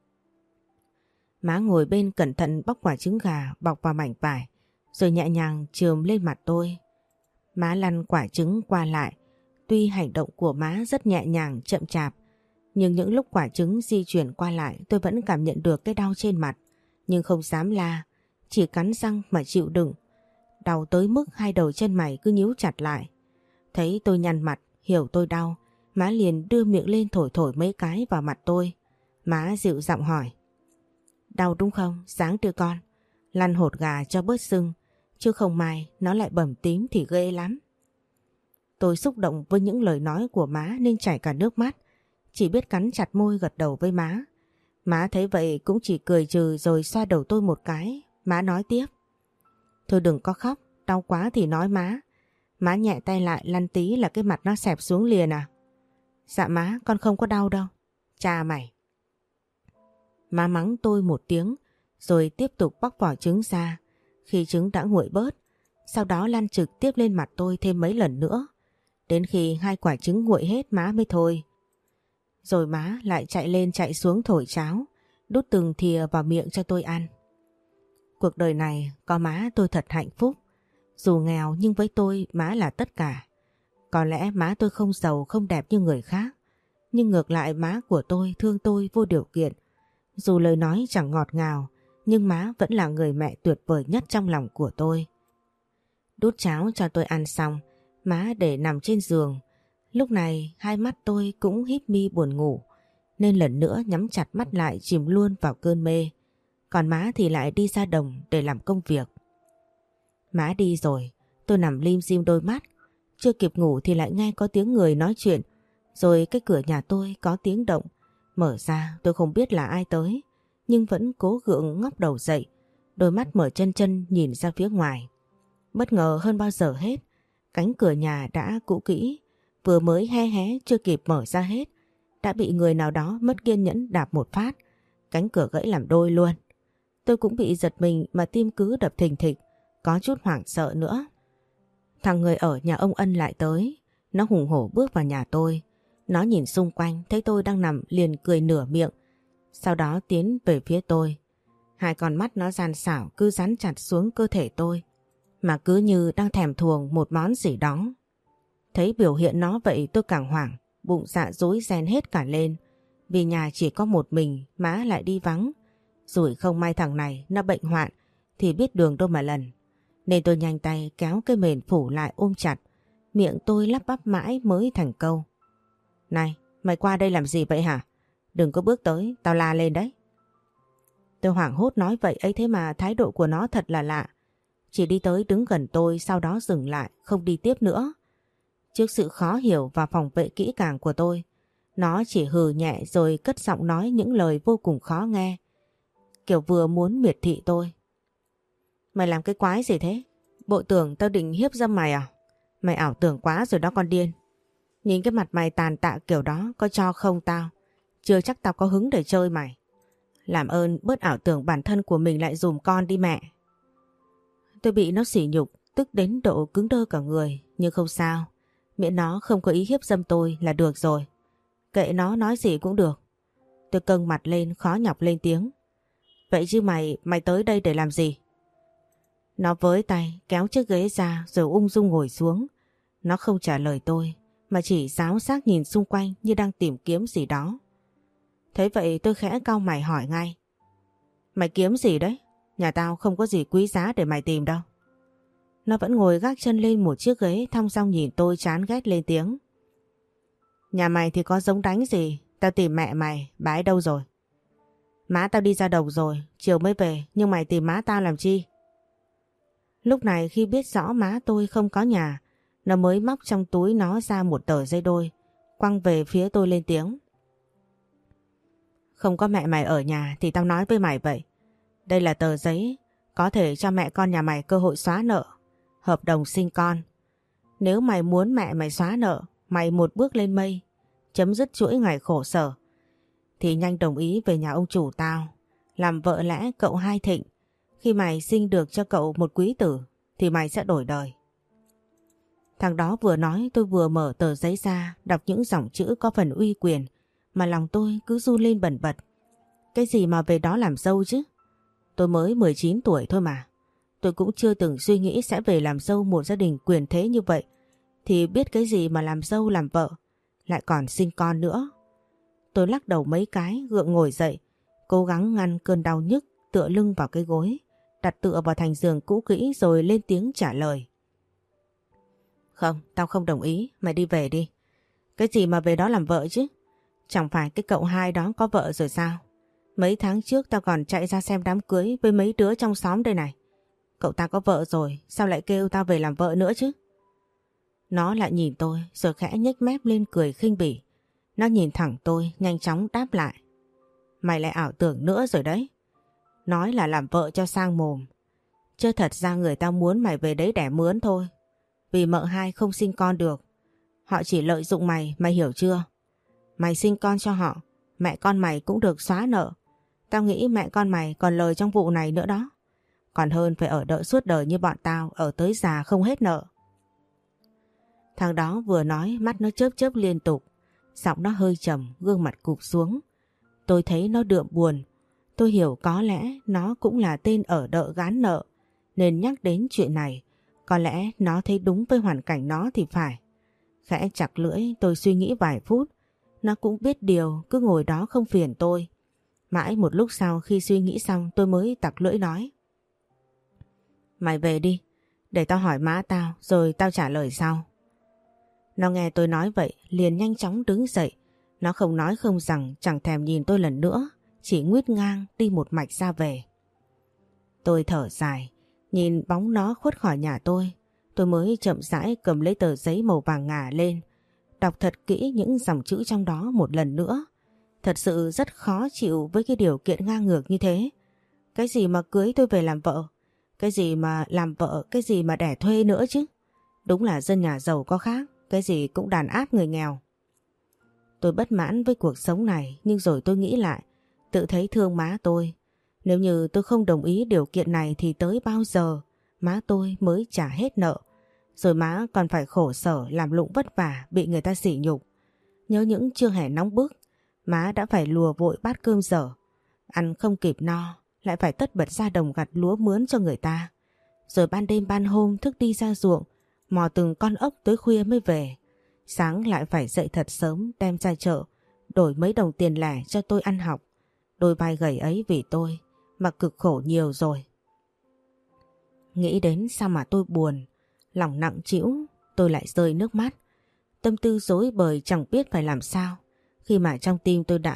Má ngồi bên cẩn thận bóc quả trứng gà bọc vào mảnh vải, rồi nhẹ nhàng chườm lên mặt tôi. Má lăn quả trứng qua lại, tuy hành động của má rất nhẹ nhàng chậm chạp, nhưng những lúc quả trứng di chuyển qua lại tôi vẫn cảm nhận được cái đau trên mặt, nhưng không dám la, chỉ cắn răng mà chịu đựng. Đau tới mức hai đầu chân mày cứ nhíu chặt lại. Thấy tôi nhăn mặt, hiểu tôi đau, má liền đưa miệng lên thổi thổi mấy cái vào mặt tôi. Má dịu giọng hỏi: đau đúng không, sáng đưa con? Lăn hột gà cho bớt sưng, chứ không mai nó lại bầm tím thì ghê lắm. Tôi xúc động với những lời nói của má nên chảy cả nước mắt, chỉ biết cắn chặt môi gật đầu với má. Má thấy vậy cũng chỉ cười trừ rồi xoa đầu tôi một cái. Má nói tiếp: thôi đừng có khóc, đau quá thì nói má. Má nhẹ tay lại lăn tí là cái mặt nó xẹp xuống liền à? Dạ má, con không có đau đâu. Cha mày. Má mắng tôi một tiếng rồi tiếp tục bóc vỏ trứng ra. Khi trứng đã nguội bớt, sau đó lăn trực tiếp lên mặt tôi thêm mấy lần nữa. Đến khi hai quả trứng nguội hết má mới thôi. Rồi má lại chạy lên chạy xuống thổi cháo, đút từng thìa vào miệng cho tôi ăn. Cuộc đời này có má tôi thật hạnh phúc. Dù nghèo nhưng với tôi má là tất cả. Có lẽ má tôi không giàu không đẹp như người khác, nhưng ngược lại má của tôi thương tôi vô điều kiện. Dù lời nói chẳng ngọt ngào, nhưng má vẫn là người mẹ tuyệt vời nhất trong lòng của tôi. Đút cháo cho tôi ăn xong, má để nằm trên giường. Lúc này hai mắt tôi cũng híp mi buồn ngủ, nên lần nữa nhắm chặt mắt lại chìm luôn vào cơn mê. Còn má thì lại đi ra đồng để làm công việc. Má đi rồi, tôi nằm lim dim đôi mắt. Chưa kịp ngủ thì lại nghe có tiếng người nói chuyện. Rồi cái cửa nhà tôi có tiếng động. Mở ra tôi không biết là ai tới, nhưng vẫn cố gượng ngóc đầu dậy. Đôi mắt mở chân chân nhìn ra phía ngoài. Bất ngờ hơn bao giờ hết, cánh cửa nhà đã cũ kỹ, vừa mới hé hé chưa kịp mở ra hết, đã bị người nào đó mất kiên nhẫn đạp một phát. Cánh cửa gãy làm đôi luôn. Tôi cũng bị giật mình mà tim cứ đập thình thịch, có chút hoảng sợ nữa. Thằng người ở nhà ông Ân lại tới. Nó hùng hổ bước vào nhà tôi. Nó nhìn xung quanh thấy tôi đang nằm liền cười nửa miệng. Sau đó tiến về phía tôi. Hai con mắt nó gian xảo cứ dán chặt xuống cơ thể tôi, mà cứ như đang thèm thuồng một món gì đó. Thấy biểu hiện nó vậy tôi càng hoảng, bụng dạ rối ren hết cả lên. Vì nhà chỉ có một mình, má lại đi vắng. Rồi không may thằng này nó bệnh hoạn thì biết đường đâu mà lần. Nên tôi nhanh tay kéo cái mền phủ lại ôm chặt. Miệng tôi lắp bắp mãi mới thành câu: này, mày qua đây làm gì vậy hả? Đừng có bước tới, tao la lên đấy. Tôi hoảng hốt nói vậy ấy, thế mà thái độ của nó thật là lạ. Chỉ đi tới đứng gần tôi, sau đó dừng lại, không đi tiếp nữa. Trước sự khó hiểu và phòng vệ kỹ càng của tôi, nó chỉ hừ nhẹ rồi cất giọng nói những lời vô cùng khó nghe, kiểu vừa muốn miệt thị tôi. Mày làm cái quái gì thế? Bộ tưởng tao định hiếp dâm mày à? Mày ảo tưởng quá rồi đó con điên. Nhìn cái mặt mày tàn tạ kiểu đó, có cho không tao? Chưa chắc tao có hứng để chơi mày. Làm ơn bớt ảo tưởng bản thân của mình lại dùm con đi mẹ. Tôi bị nó sỉ nhục, tức đến độ cứng đơ cả người, nhưng không sao. Miễn nó không có ý hiếp dâm tôi là được rồi. Kệ nó nói gì cũng được. Tôi căng mặt lên khó nhọc lên tiếng: vậy chứ mày tới đây để làm gì? Nó với tay kéo chiếc ghế ra rồi ung dung ngồi xuống. Nó không trả lời tôi, mà chỉ ráo xác nhìn xung quanh như đang tìm kiếm gì đó. Thấy vậy tôi khẽ cau mày hỏi ngay: mày kiếm gì đấy? Nhà tao không có gì quý giá để mày tìm đâu. Nó vẫn ngồi gác chân lên một chiếc ghế, thong dong nhìn tôi chán ghét lên tiếng: nhà mày thì có giống đánh gì? Tao tìm mẹ mày, bà ấy đâu rồi? Má tao đi ra đồng rồi, chiều mới về, nhưng mày tìm má tao làm chi? Lúc này khi biết rõ má tôi không có nhà, nó mới móc trong túi nó ra một tờ giấy đôi, quăng về phía tôi lên tiếng: không có mẹ mày ở nhà thì tao nói với mày vậy. Đây là tờ giấy có thể cho mẹ con nhà mày cơ hội xóa nợ, hợp đồng sinh con. Nếu mày muốn mẹ mày xóa nợ, mày một bước lên mây, chấm dứt chuỗi ngày khổ sở, thì nhanh đồng ý về nhà ông chủ tao, làm vợ lẽ cậu Hai Thịnh. Khi mày sinh được cho cậu một quý tử thì mày sẽ đổi đời. Thằng đó vừa nói tôi vừa mở tờ giấy ra, đọc những dòng chữ có phần uy quyền mà lòng tôi cứ run lên bần bật. Cái gì mà về đó làm dâu chứ? Tôi mới 19 tuổi thôi mà. Tôi cũng chưa từng suy nghĩ sẽ về làm dâu một gia đình quyền thế như vậy. Thì biết cái gì mà làm dâu làm vợ, lại còn sinh con nữa. Tôi lắc đầu mấy cái, gượng ngồi dậy, cố gắng ngăn cơn đau nhức, tựa lưng vào cái gối, đặt tựa vào thành giường cũ kỹ rồi lên tiếng trả lời. Không, tao không đồng ý, mày đi về đi. Cái gì mà về đó làm vợ chứ? Chẳng phải cái cậu Hai đó có vợ rồi sao? Mấy tháng trước tao còn chạy ra xem đám cưới với mấy đứa trong xóm đây này. Cậu ta có vợ rồi, sao lại kêu tao về làm vợ nữa chứ? Nó lại nhìn tôi rồi khẽ nhếch mép lên cười khinh bỉ. Nó nhìn thẳng tôi, nhanh chóng đáp lại. Mày lại ảo tưởng nữa rồi đấy. Nói là làm vợ cho sang mồm. Chứ thật ra người ta muốn mày về đấy đẻ mướn thôi. Vì mợ Hai không sinh con được. Họ chỉ lợi dụng mày, mày hiểu chưa? Mày sinh con cho họ, mẹ con mày cũng được xóa nợ. Tao nghĩ mẹ con mày còn lời trong vụ này nữa đó. Còn hơn phải ở đợi suốt đời như bọn tao, ở tới già không hết nợ. Thằng đó vừa nói mắt nó chớp chớp liên tục. Giọng nó hơi trầm, gương mặt cụp xuống. Tôi thấy nó đượm buồn. Tôi hiểu có lẽ nó cũng là tên ở đợ gán nợ, nên nhắc đến chuyện này. Có lẽ nó thấy đúng với hoàn cảnh nó thì phải. Khẽ chặt lưỡi tôi suy nghĩ vài phút. Nó cũng biết điều, cứ ngồi đó không phiền tôi. Mãi một lúc sau khi suy nghĩ xong tôi mới tặc lưỡi nói. Mày về đi, để tao hỏi má tao rồi tao trả lời sau. Nó nghe tôi nói vậy liền nhanh chóng đứng dậy. Nó không nói không rằng, chẳng thèm nhìn tôi lần nữa, chỉ nguýt ngang đi một mạch ra về. Tôi thở dài, nhìn bóng nó khuất khỏi nhà tôi mới chậm rãi cầm lấy tờ giấy màu vàng ngà lên, đọc thật kỹ những dòng chữ trong đó một lần nữa. Thật sự rất khó chịu với cái điều kiện ngang ngược như thế. Cái gì mà cưới tôi về làm vợ, cái gì mà làm vợ, cái gì mà đẻ thuê nữa chứ. Đúng là dân nhà giàu có khác, cái gì cũng đàn áp người nghèo. Tôi bất mãn với cuộc sống này, nhưng rồi tôi nghĩ lại, tự thấy thương má tôi. Nếu như tôi không đồng ý điều kiện này thì tới bao giờ má tôi mới trả hết nợ. Rồi má còn phải khổ sở làm lụng vất vả, bị người ta sỉ nhục. Nhớ những trưa hè nóng bức, má đã phải lùa vội bát cơm dở. Ăn không kịp no, lại phải tất bật ra đồng gặt lúa mướn cho người ta. Rồi ban đêm ban hôm thức đi ra ruộng, mò từng con ốc tới khuya mới về. Sáng lại phải dậy thật sớm đem ra chợ, đổi mấy đồng tiền lẻ cho tôi ăn học. Đôi vai gầy ấy vì tôi mà cực khổ nhiều rồi. Nghĩ đến sao mà tôi buồn, lòng nặng trĩu, tôi lại rơi nước mắt. Tâm tư rối bời chẳng biết phải làm sao, khi mà trong tim tôi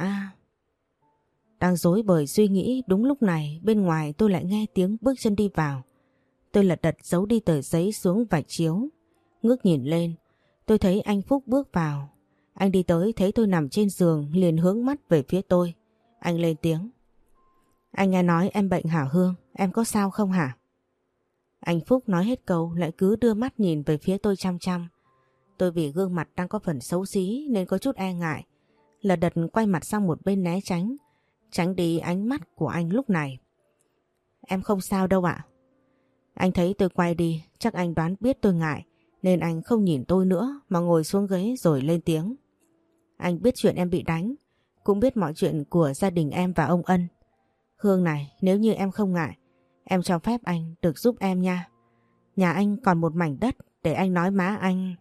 đang rối bời suy nghĩ. Đúng lúc này bên ngoài tôi lại nghe tiếng bước chân đi vào. Tôi lật đật giấu đi tờ giấy xuống vạch chiếu, ngước nhìn lên, tôi thấy anh Phúc bước vào. Anh đi tới thấy tôi nằm trên giường liền hướng mắt về phía tôi. Anh lên tiếng. Anh nghe nói em bệnh hả Hương, em có sao không hả? Anh Phúc nói hết câu lại cứ đưa mắt nhìn về phía tôi chăm chăm. Tôi vì gương mặt đang có phần xấu xí nên có chút e ngại, lật đật quay mặt sang một bên né tránh đi ánh mắt của anh lúc này. Em không sao đâu ạ. Anh thấy tôi quay đi, chắc anh đoán biết tôi ngại, nên anh không nhìn tôi nữa mà ngồi xuống ghế rồi lên tiếng. Anh biết chuyện em bị đánh, cũng biết mọi chuyện của gia đình em và ông Ân. Hương này, nếu như em không ngại, em cho phép anh được giúp em nha. Nhà anh còn một mảnh đất để anh nói má anh.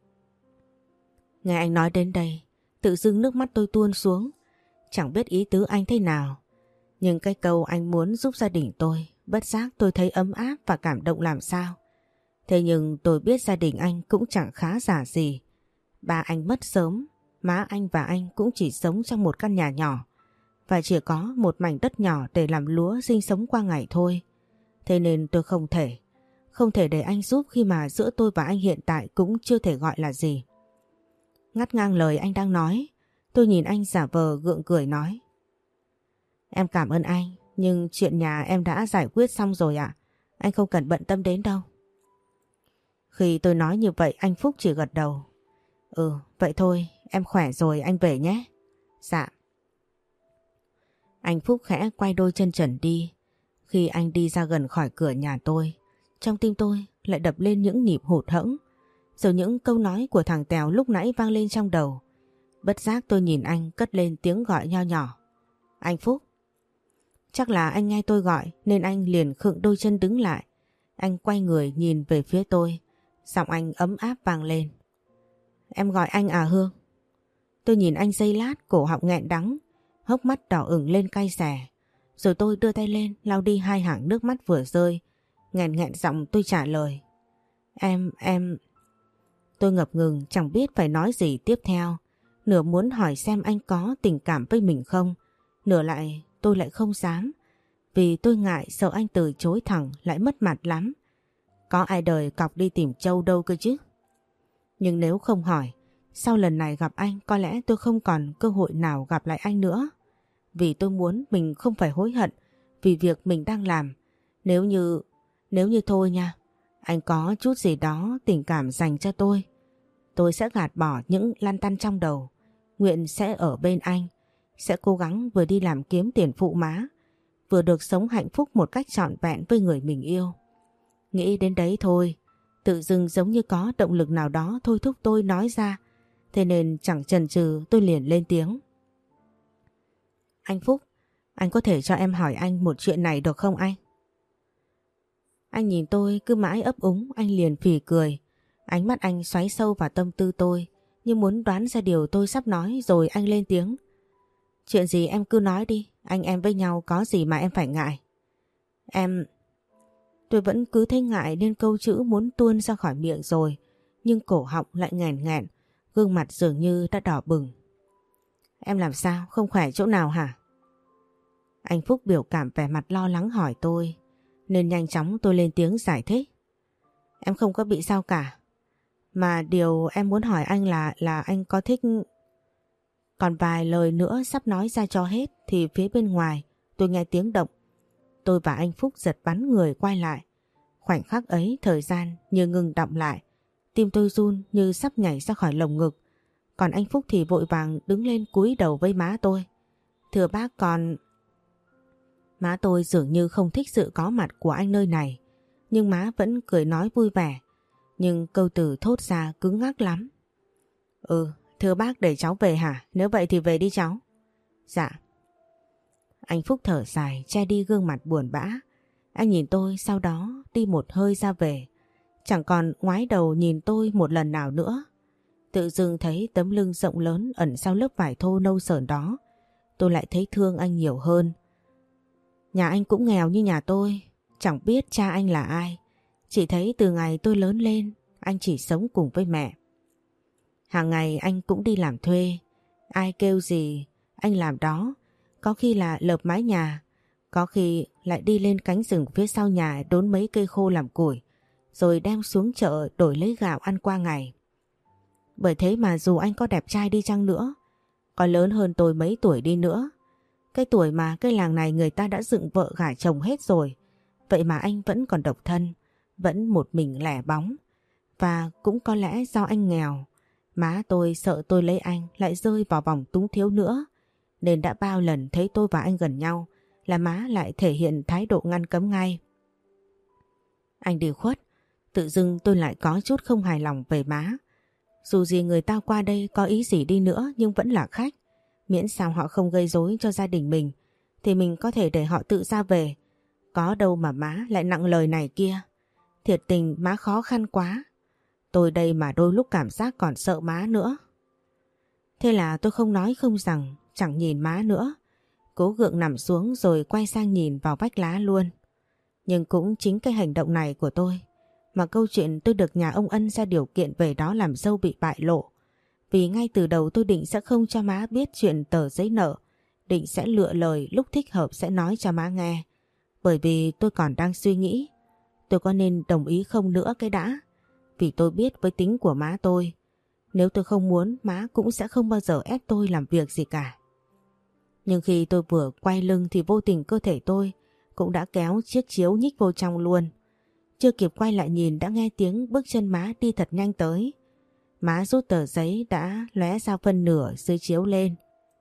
Nghe anh nói đến đây, tự dưng nước mắt tôi tuôn xuống. Chẳng biết ý tứ anh thế nào, nhưng cái câu anh muốn giúp gia đình tôi, bất giác tôi thấy ấm áp và cảm động làm sao. Thế nhưng tôi biết gia đình anh cũng chẳng khá giả gì. Ba anh mất sớm, má anh và anh cũng chỉ sống trong một căn nhà nhỏ và chỉ có một mảnh đất nhỏ để làm lúa sinh sống qua ngày thôi. Thế nên tôi không thể để anh giúp khi mà giữa tôi và anh hiện tại cũng chưa thể gọi là gì. Ngắt ngang lời anh đang nói, tôi nhìn anh giả vờ gượng cười nói. Em cảm ơn anh, nhưng chuyện nhà em đã giải quyết xong rồi ạ. Anh không cần bận tâm đến đâu. Khi tôi nói như vậy anh Phúc chỉ gật đầu. Ừ, vậy thôi, em khỏe rồi anh về nhé. Dạ. Anh Phúc khẽ quay đôi chân trần đi. Khi anh đi ra gần khỏi cửa nhà tôi, trong tim tôi lại đập lên những nhịp hụt hẫng. Rồi những câu nói của thằng Tèo lúc nãy vang lên trong đầu. Bất giác tôi nhìn anh cất lên tiếng gọi nho nhỏ. Anh Phúc. Chắc là anh nghe tôi gọi nên anh liền khựng đôi chân đứng lại. Anh quay người nhìn về phía tôi. Giọng anh ấm áp vang lên. Em gọi anh à Hương? Tôi nhìn anh giây lát, cổ họng nghẹn đắng, hốc mắt đỏ ửng lên cay xè. Rồi tôi đưa tay lên lau đi hai hàng nước mắt vừa rơi. Nghẹn nghẹn giọng tôi trả lời. Em... Tôi ngập ngừng chẳng biết phải nói gì tiếp theo. Nửa muốn hỏi xem anh có tình cảm với mình không, nửa lại tôi lại không dám. Vì tôi ngại sợ anh từ chối thẳng lại mất mặt lắm. Có ai đời cọc đi tìm trâu đâu cơ chứ. Nhưng nếu không hỏi, sau lần này gặp anh có lẽ tôi không còn cơ hội nào gặp lại anh nữa. Vì tôi muốn mình không phải hối hận vì việc mình đang làm. Nếu như thôi nha, anh có chút gì đó tình cảm dành cho tôi sẽ gạt bỏ những lăn tăn trong đầu. Nguyện sẽ ở bên anh, sẽ cố gắng vừa đi làm kiếm tiền phụ má, vừa được sống hạnh phúc một cách trọn vẹn với người mình yêu. Nghĩ đến đấy thôi, tự dưng giống như có động lực nào đó thôi thúc tôi nói ra. Thế nên chẳng chần chừ tôi liền lên tiếng. Anh Phúc, anh có thể cho em hỏi anh một chuyện này được không anh? Anh nhìn tôi cứ mãi ấp úng, anh liền phì cười. Ánh mắt anh xoáy sâu vào tâm tư tôi, như muốn đoán ra điều tôi sắp nói, rồi anh lên tiếng. Chuyện gì em cứ nói đi, anh em với nhau có gì mà em phải ngại. Tôi vẫn cứ thấy ngại nên câu chữ muốn tuôn ra khỏi miệng rồi, nhưng cổ họng lại nghẹn nghẹn, gương mặt dường như đã đỏ bừng. Em làm sao, không khỏe chỗ nào hả? Anh Phúc biểu cảm vẻ mặt lo lắng hỏi tôi, nên nhanh chóng tôi lên tiếng giải thích. Em không có bị sao cả, mà điều em muốn hỏi anh là anh có thích... Còn vài lời nữa sắp nói ra cho hết thì phía bên ngoài tôi nghe tiếng động. Tôi và anh Phúc giật bắn người quay lại. Khoảnh khắc ấy thời gian như ngừng đọng lại. Tim tôi run như sắp nhảy ra khỏi lồng ngực. Còn anh Phúc thì vội vàng đứng lên cúi đầu với má tôi. Thưa bác còn... Má tôi dường như không thích sự có mặt của anh nơi này. Nhưng má vẫn cười nói vui vẻ. Nhưng câu từ thốt ra cứng ngắc lắm. Thưa bác để cháu về hả? Nếu vậy thì về đi cháu. Dạ. Anh Phúc thở dài che đi gương mặt buồn bã. Anh nhìn tôi sau đó đi một hơi ra về. Chẳng còn ngoái đầu nhìn tôi một lần nào nữa. Tự dưng thấy tấm lưng rộng lớn ẩn sau lớp vải thô nâu sờn đó. Tôi lại thấy thương anh nhiều hơn. Nhà anh cũng nghèo như nhà tôi. Chẳng biết cha anh là ai. Chỉ thấy từ ngày tôi lớn lên anh chỉ sống cùng với mẹ. Hàng ngày anh cũng đi làm thuê. Ai kêu gì anh làm đó. Có khi là lợp mái nhà, có khi lại đi lên cánh rừng phía sau nhà đốn mấy cây khô làm củi, rồi đem xuống chợ đổi lấy gạo ăn qua ngày. Bởi thế mà dù anh có đẹp trai đi chăng nữa, có lớn hơn tôi mấy tuổi đi nữa, cái tuổi mà cái làng này người ta đã dựng vợ gả chồng hết rồi, vậy mà anh vẫn còn độc thân, vẫn một mình lẻ bóng. Và cũng có lẽ do anh nghèo, má tôi sợ tôi lấy anh lại rơi vào vòng túng thiếu nữa, nên đã bao lần thấy tôi và anh gần nhau là má lại thể hiện thái độ ngăn cấm ngay. Anh đi khuất, tự dưng tôi lại có chút không hài lòng về má. Dù gì người ta qua đây có ý gì đi nữa nhưng vẫn là khách. Miễn sao họ không gây rối cho gia đình mình thì mình có thể để họ tự ra về. Có đâu mà má lại nặng lời này kia. Thiệt tình má khó khăn quá. Tôi đây mà đôi lúc cảm giác còn sợ má nữa. Thế là tôi không nói không rằng, chẳng nhìn má nữa. Cố gượng nằm xuống rồi quay sang nhìn vào vách lá luôn. Nhưng cũng chính cái hành động này của tôi mà câu chuyện tôi được nhà ông Ân ra điều kiện về đó làm dâu bị bại lộ. Vì ngay từ đầu tôi định sẽ không cho má biết chuyện tờ giấy nợ, định sẽ lựa lời lúc thích hợp sẽ nói cho má nghe. Bởi vì tôi còn đang suy nghĩ tôi có nên đồng ý không nữa cái đã. Vì tôi biết với tính của má tôi, nếu tôi không muốn má cũng sẽ không bao giờ ép tôi làm việc gì cả. Nhưng khi tôi vừa quay lưng thì vô tình cơ thể tôi cũng đã kéo chiếc chiếu nhích vô trong luôn. Chưa kịp quay lại nhìn đã nghe tiếng bước chân má đi thật nhanh tới. Má rút tờ giấy đã lóe ra phân nửa dưới chiếu lên.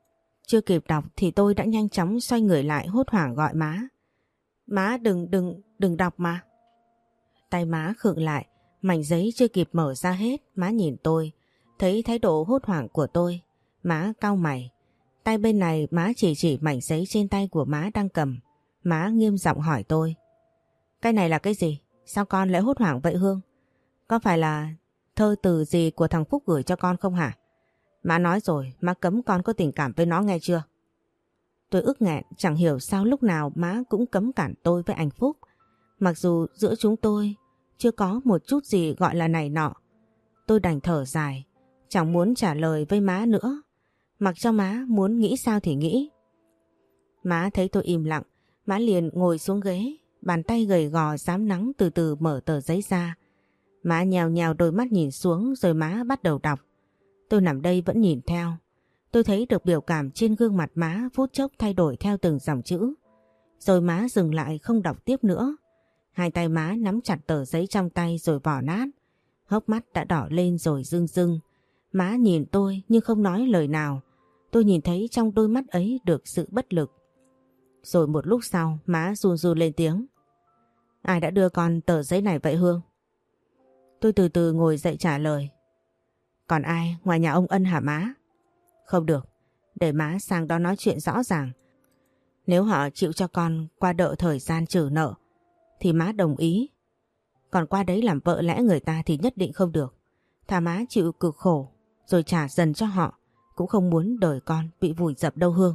Chưa kịp đọc thì tôi đã nhanh chóng xoay người lại hốt hoảng gọi má. Má đừng đọc mà. Tay má khựng lại, mảnh giấy chưa kịp mở ra hết, má nhìn tôi, thấy thái độ hốt hoảng của tôi. Má cau mày, tay bên này má chỉ mảnh giấy trên tay của má đang cầm. Má nghiêm giọng hỏi tôi. Cái này là cái gì? Sao con lại hốt hoảng vậy Hương? Có phải là thơ từ gì của thằng Phúc gửi cho con không hả? Má nói rồi, má cấm con có tình cảm với nó nghe chưa? Tôi ức nghẹn, chẳng hiểu sao lúc nào má cũng cấm cản tôi với anh Phúc. Mặc dù giữa chúng tôi chưa có một chút gì gọi là này nọ. Tôi đành thở dài, chẳng muốn trả lời với má nữa. Mặc cho má muốn nghĩ sao thì nghĩ. Má thấy tôi im lặng, má liền ngồi xuống ghế, bàn tay gầy gò rám nắng từ từ mở tờ giấy ra. Má nhào nhào đôi mắt nhìn xuống rồi má bắt đầu đọc. Tôi nằm đây vẫn nhìn theo. Tôi thấy được biểu cảm trên gương mặt má phút chốc thay đổi theo từng dòng chữ. Rồi má dừng lại không đọc tiếp nữa. Hai tay má nắm chặt tờ giấy trong tay rồi vò nát. Hốc mắt đã đỏ lên rồi rưng rưng. Má nhìn tôi nhưng không nói lời nào. Tôi nhìn thấy trong đôi mắt ấy được sự bất lực. Rồi một lúc sau má run run lên tiếng. Ai đã đưa con tờ giấy này vậy Hương? Tôi từ từ ngồi dậy trả lời. Còn ai ngoài nhà ông Ân hả má? Không được, để má sang đó nói chuyện rõ ràng. Nếu họ chịu cho con qua đợi thời gian trừ nợ thì má đồng ý. Còn qua đấy làm vợ lẽ người ta thì nhất định không được. Thà má chịu cực khổ rồi trả dần cho họ, cũng không muốn đời con bị vùi dập đâu Hương.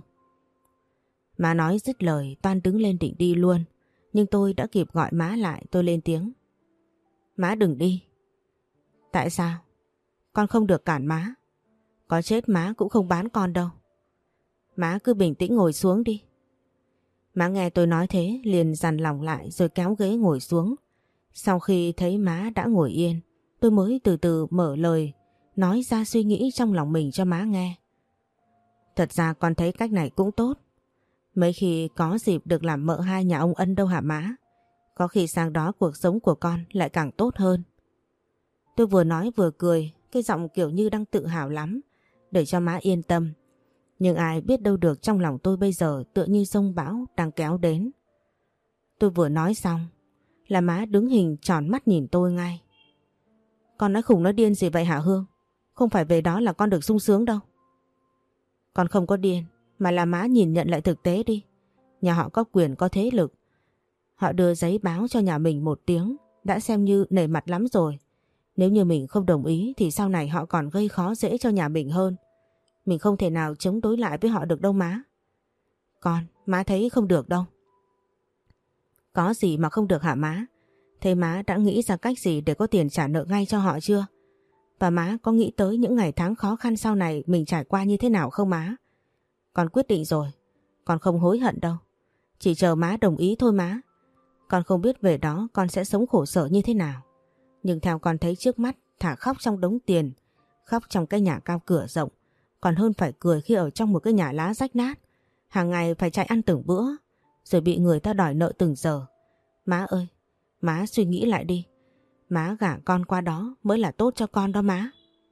Má nói dứt lời toan đứng lên định đi luôn. Nhưng tôi đã kịp gọi má lại. Tôi lên tiếng. Má đừng đi. Tại sao? Con không được cản má. Có chết má cũng không bán con đâu. Má cứ bình tĩnh ngồi xuống đi. Má nghe tôi nói thế liền dằn lòng lại rồi kéo ghế ngồi xuống. Sau khi thấy má đã ngồi yên, tôi mới từ từ mở lời, nói ra suy nghĩ trong lòng mình cho má nghe. Thật ra con thấy cách này cũng tốt. Mấy khi có dịp được làm mợ hai nhà ông Ân đâu hả má. Có khi sang đó cuộc sống của con lại càng tốt hơn. Tôi vừa nói vừa cười, cái giọng kiểu như đang tự hào lắm, để cho má yên tâm. Nhưng ai biết đâu được trong lòng tôi bây giờ tựa như giông bão đang kéo đến. Tôi vừa nói xong là má đứng hình tròn mắt nhìn tôi ngay. Con nói khùng nói điên gì vậy hả Hương? Không phải về đó là con được sung sướng đâu. Con không có điên, mà là má nhìn nhận lại thực tế đi. Nhà họ có quyền có thế lực. Họ đưa giấy báo cho nhà mình một tiếng, đã xem như nể mặt lắm rồi. Nếu như mình không đồng ý thì sau này họ còn gây khó dễ cho nhà mình hơn. Mình không thể nào chống đối lại với họ được đâu má. Má thấy không được đâu. Có gì mà không được hả má? Thế má đã nghĩ ra cách gì để có tiền trả nợ ngay cho họ chưa? Và má có nghĩ tới những ngày tháng khó khăn sau này mình trải qua như thế nào không má? Con quyết định rồi. Con không hối hận đâu. Chỉ chờ má đồng ý thôi má. Con không biết về đó con sẽ sống khổ sở như thế nào. Nhưng theo con thấy trước mắt, thả khóc trong đống tiền, khóc trong cái nhà cao cửa rộng, còn hơn phải cười khi ở trong một cái nhà lá rách nát, hàng ngày phải chạy ăn từng bữa, rồi bị người ta đòi nợ từng giờ. Má ơi, má suy nghĩ lại đi. Má gả con qua đó mới là tốt cho con đó má.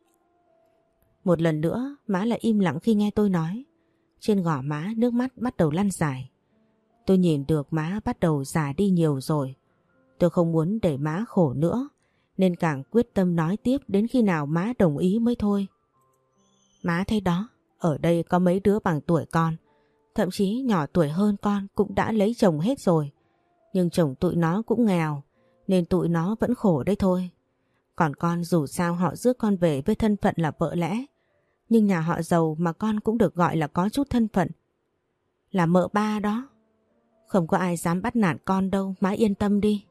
Một lần nữa, má lại im lặng khi nghe tôi nói. Trên gò má nước mắt bắt đầu lăn dài. Tôi nhìn được má bắt đầu già đi nhiều rồi. Tôi không muốn để má khổ nữa, nên càng quyết tâm nói tiếp đến khi nào má đồng ý mới thôi. Má thấy đó, ở đây có mấy đứa bằng tuổi con, thậm chí nhỏ tuổi hơn con cũng đã lấy chồng hết rồi. Nhưng chồng tụi nó cũng nghèo, nên tụi nó vẫn khổ đấy thôi. Còn con dù sao họ rước con về với thân phận là vợ lẽ, nhưng nhà họ giàu mà con cũng được gọi là có chút thân phận. Là mợ ba đó. Không có ai dám bắt nạt con đâu, má yên tâm đi.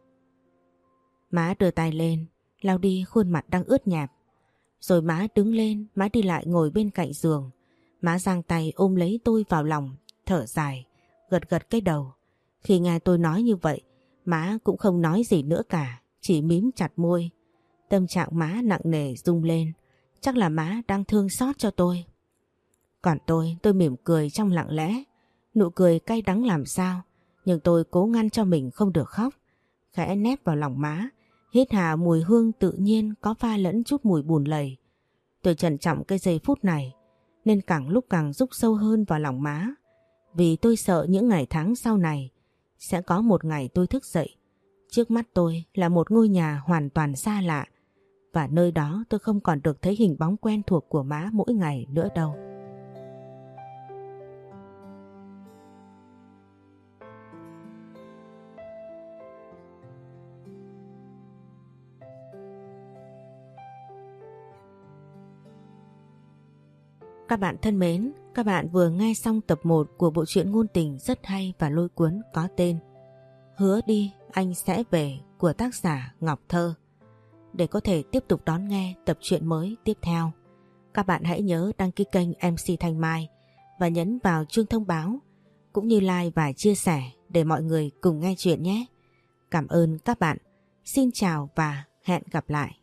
Má đưa tay lên, lau đi khuôn mặt đang ướt nhẹp. Rồi má đứng lên, má đi lại ngồi bên cạnh giường. Má giang tay ôm lấy tôi vào lòng, thở dài, gật gật cái đầu. Khi nghe tôi nói như vậy, má cũng không nói gì nữa cả, chỉ mím chặt môi. Tâm trạng má nặng nề rung lên, chắc là má đang thương xót cho tôi. Còn tôi mỉm cười trong lặng lẽ, nụ cười cay đắng làm sao, nhưng tôi cố ngăn cho mình không được khóc. Khẽ nép vào lòng má, hít hà mùi hương tự nhiên có pha lẫn chút mùi bùn lầy. Tôi trân trọng cái giây phút này, nên càng lúc càng rúc sâu hơn vào lòng má. Vì tôi sợ những ngày tháng sau này sẽ có một ngày tôi thức dậy. Trước mắt tôi là một ngôi nhà hoàn toàn xa lạ và nơi đó tôi không còn được thấy hình bóng quen thuộc của má mỗi ngày nữa đâu. Các bạn thân mến, các bạn vừa nghe xong tập 1 của bộ truyện ngôn tình rất hay và lôi cuốn có tên Hứa đi anh sẽ về của tác giả Ngọc Thơ. Để có thể tiếp tục đón nghe tập truyện mới tiếp theo, các bạn hãy nhớ đăng ký kênh MC Thanh Mai và nhấn vào chuông thông báo cũng như like và chia sẻ để mọi người cùng nghe chuyện nhé. Cảm ơn các bạn. Xin chào và hẹn gặp lại.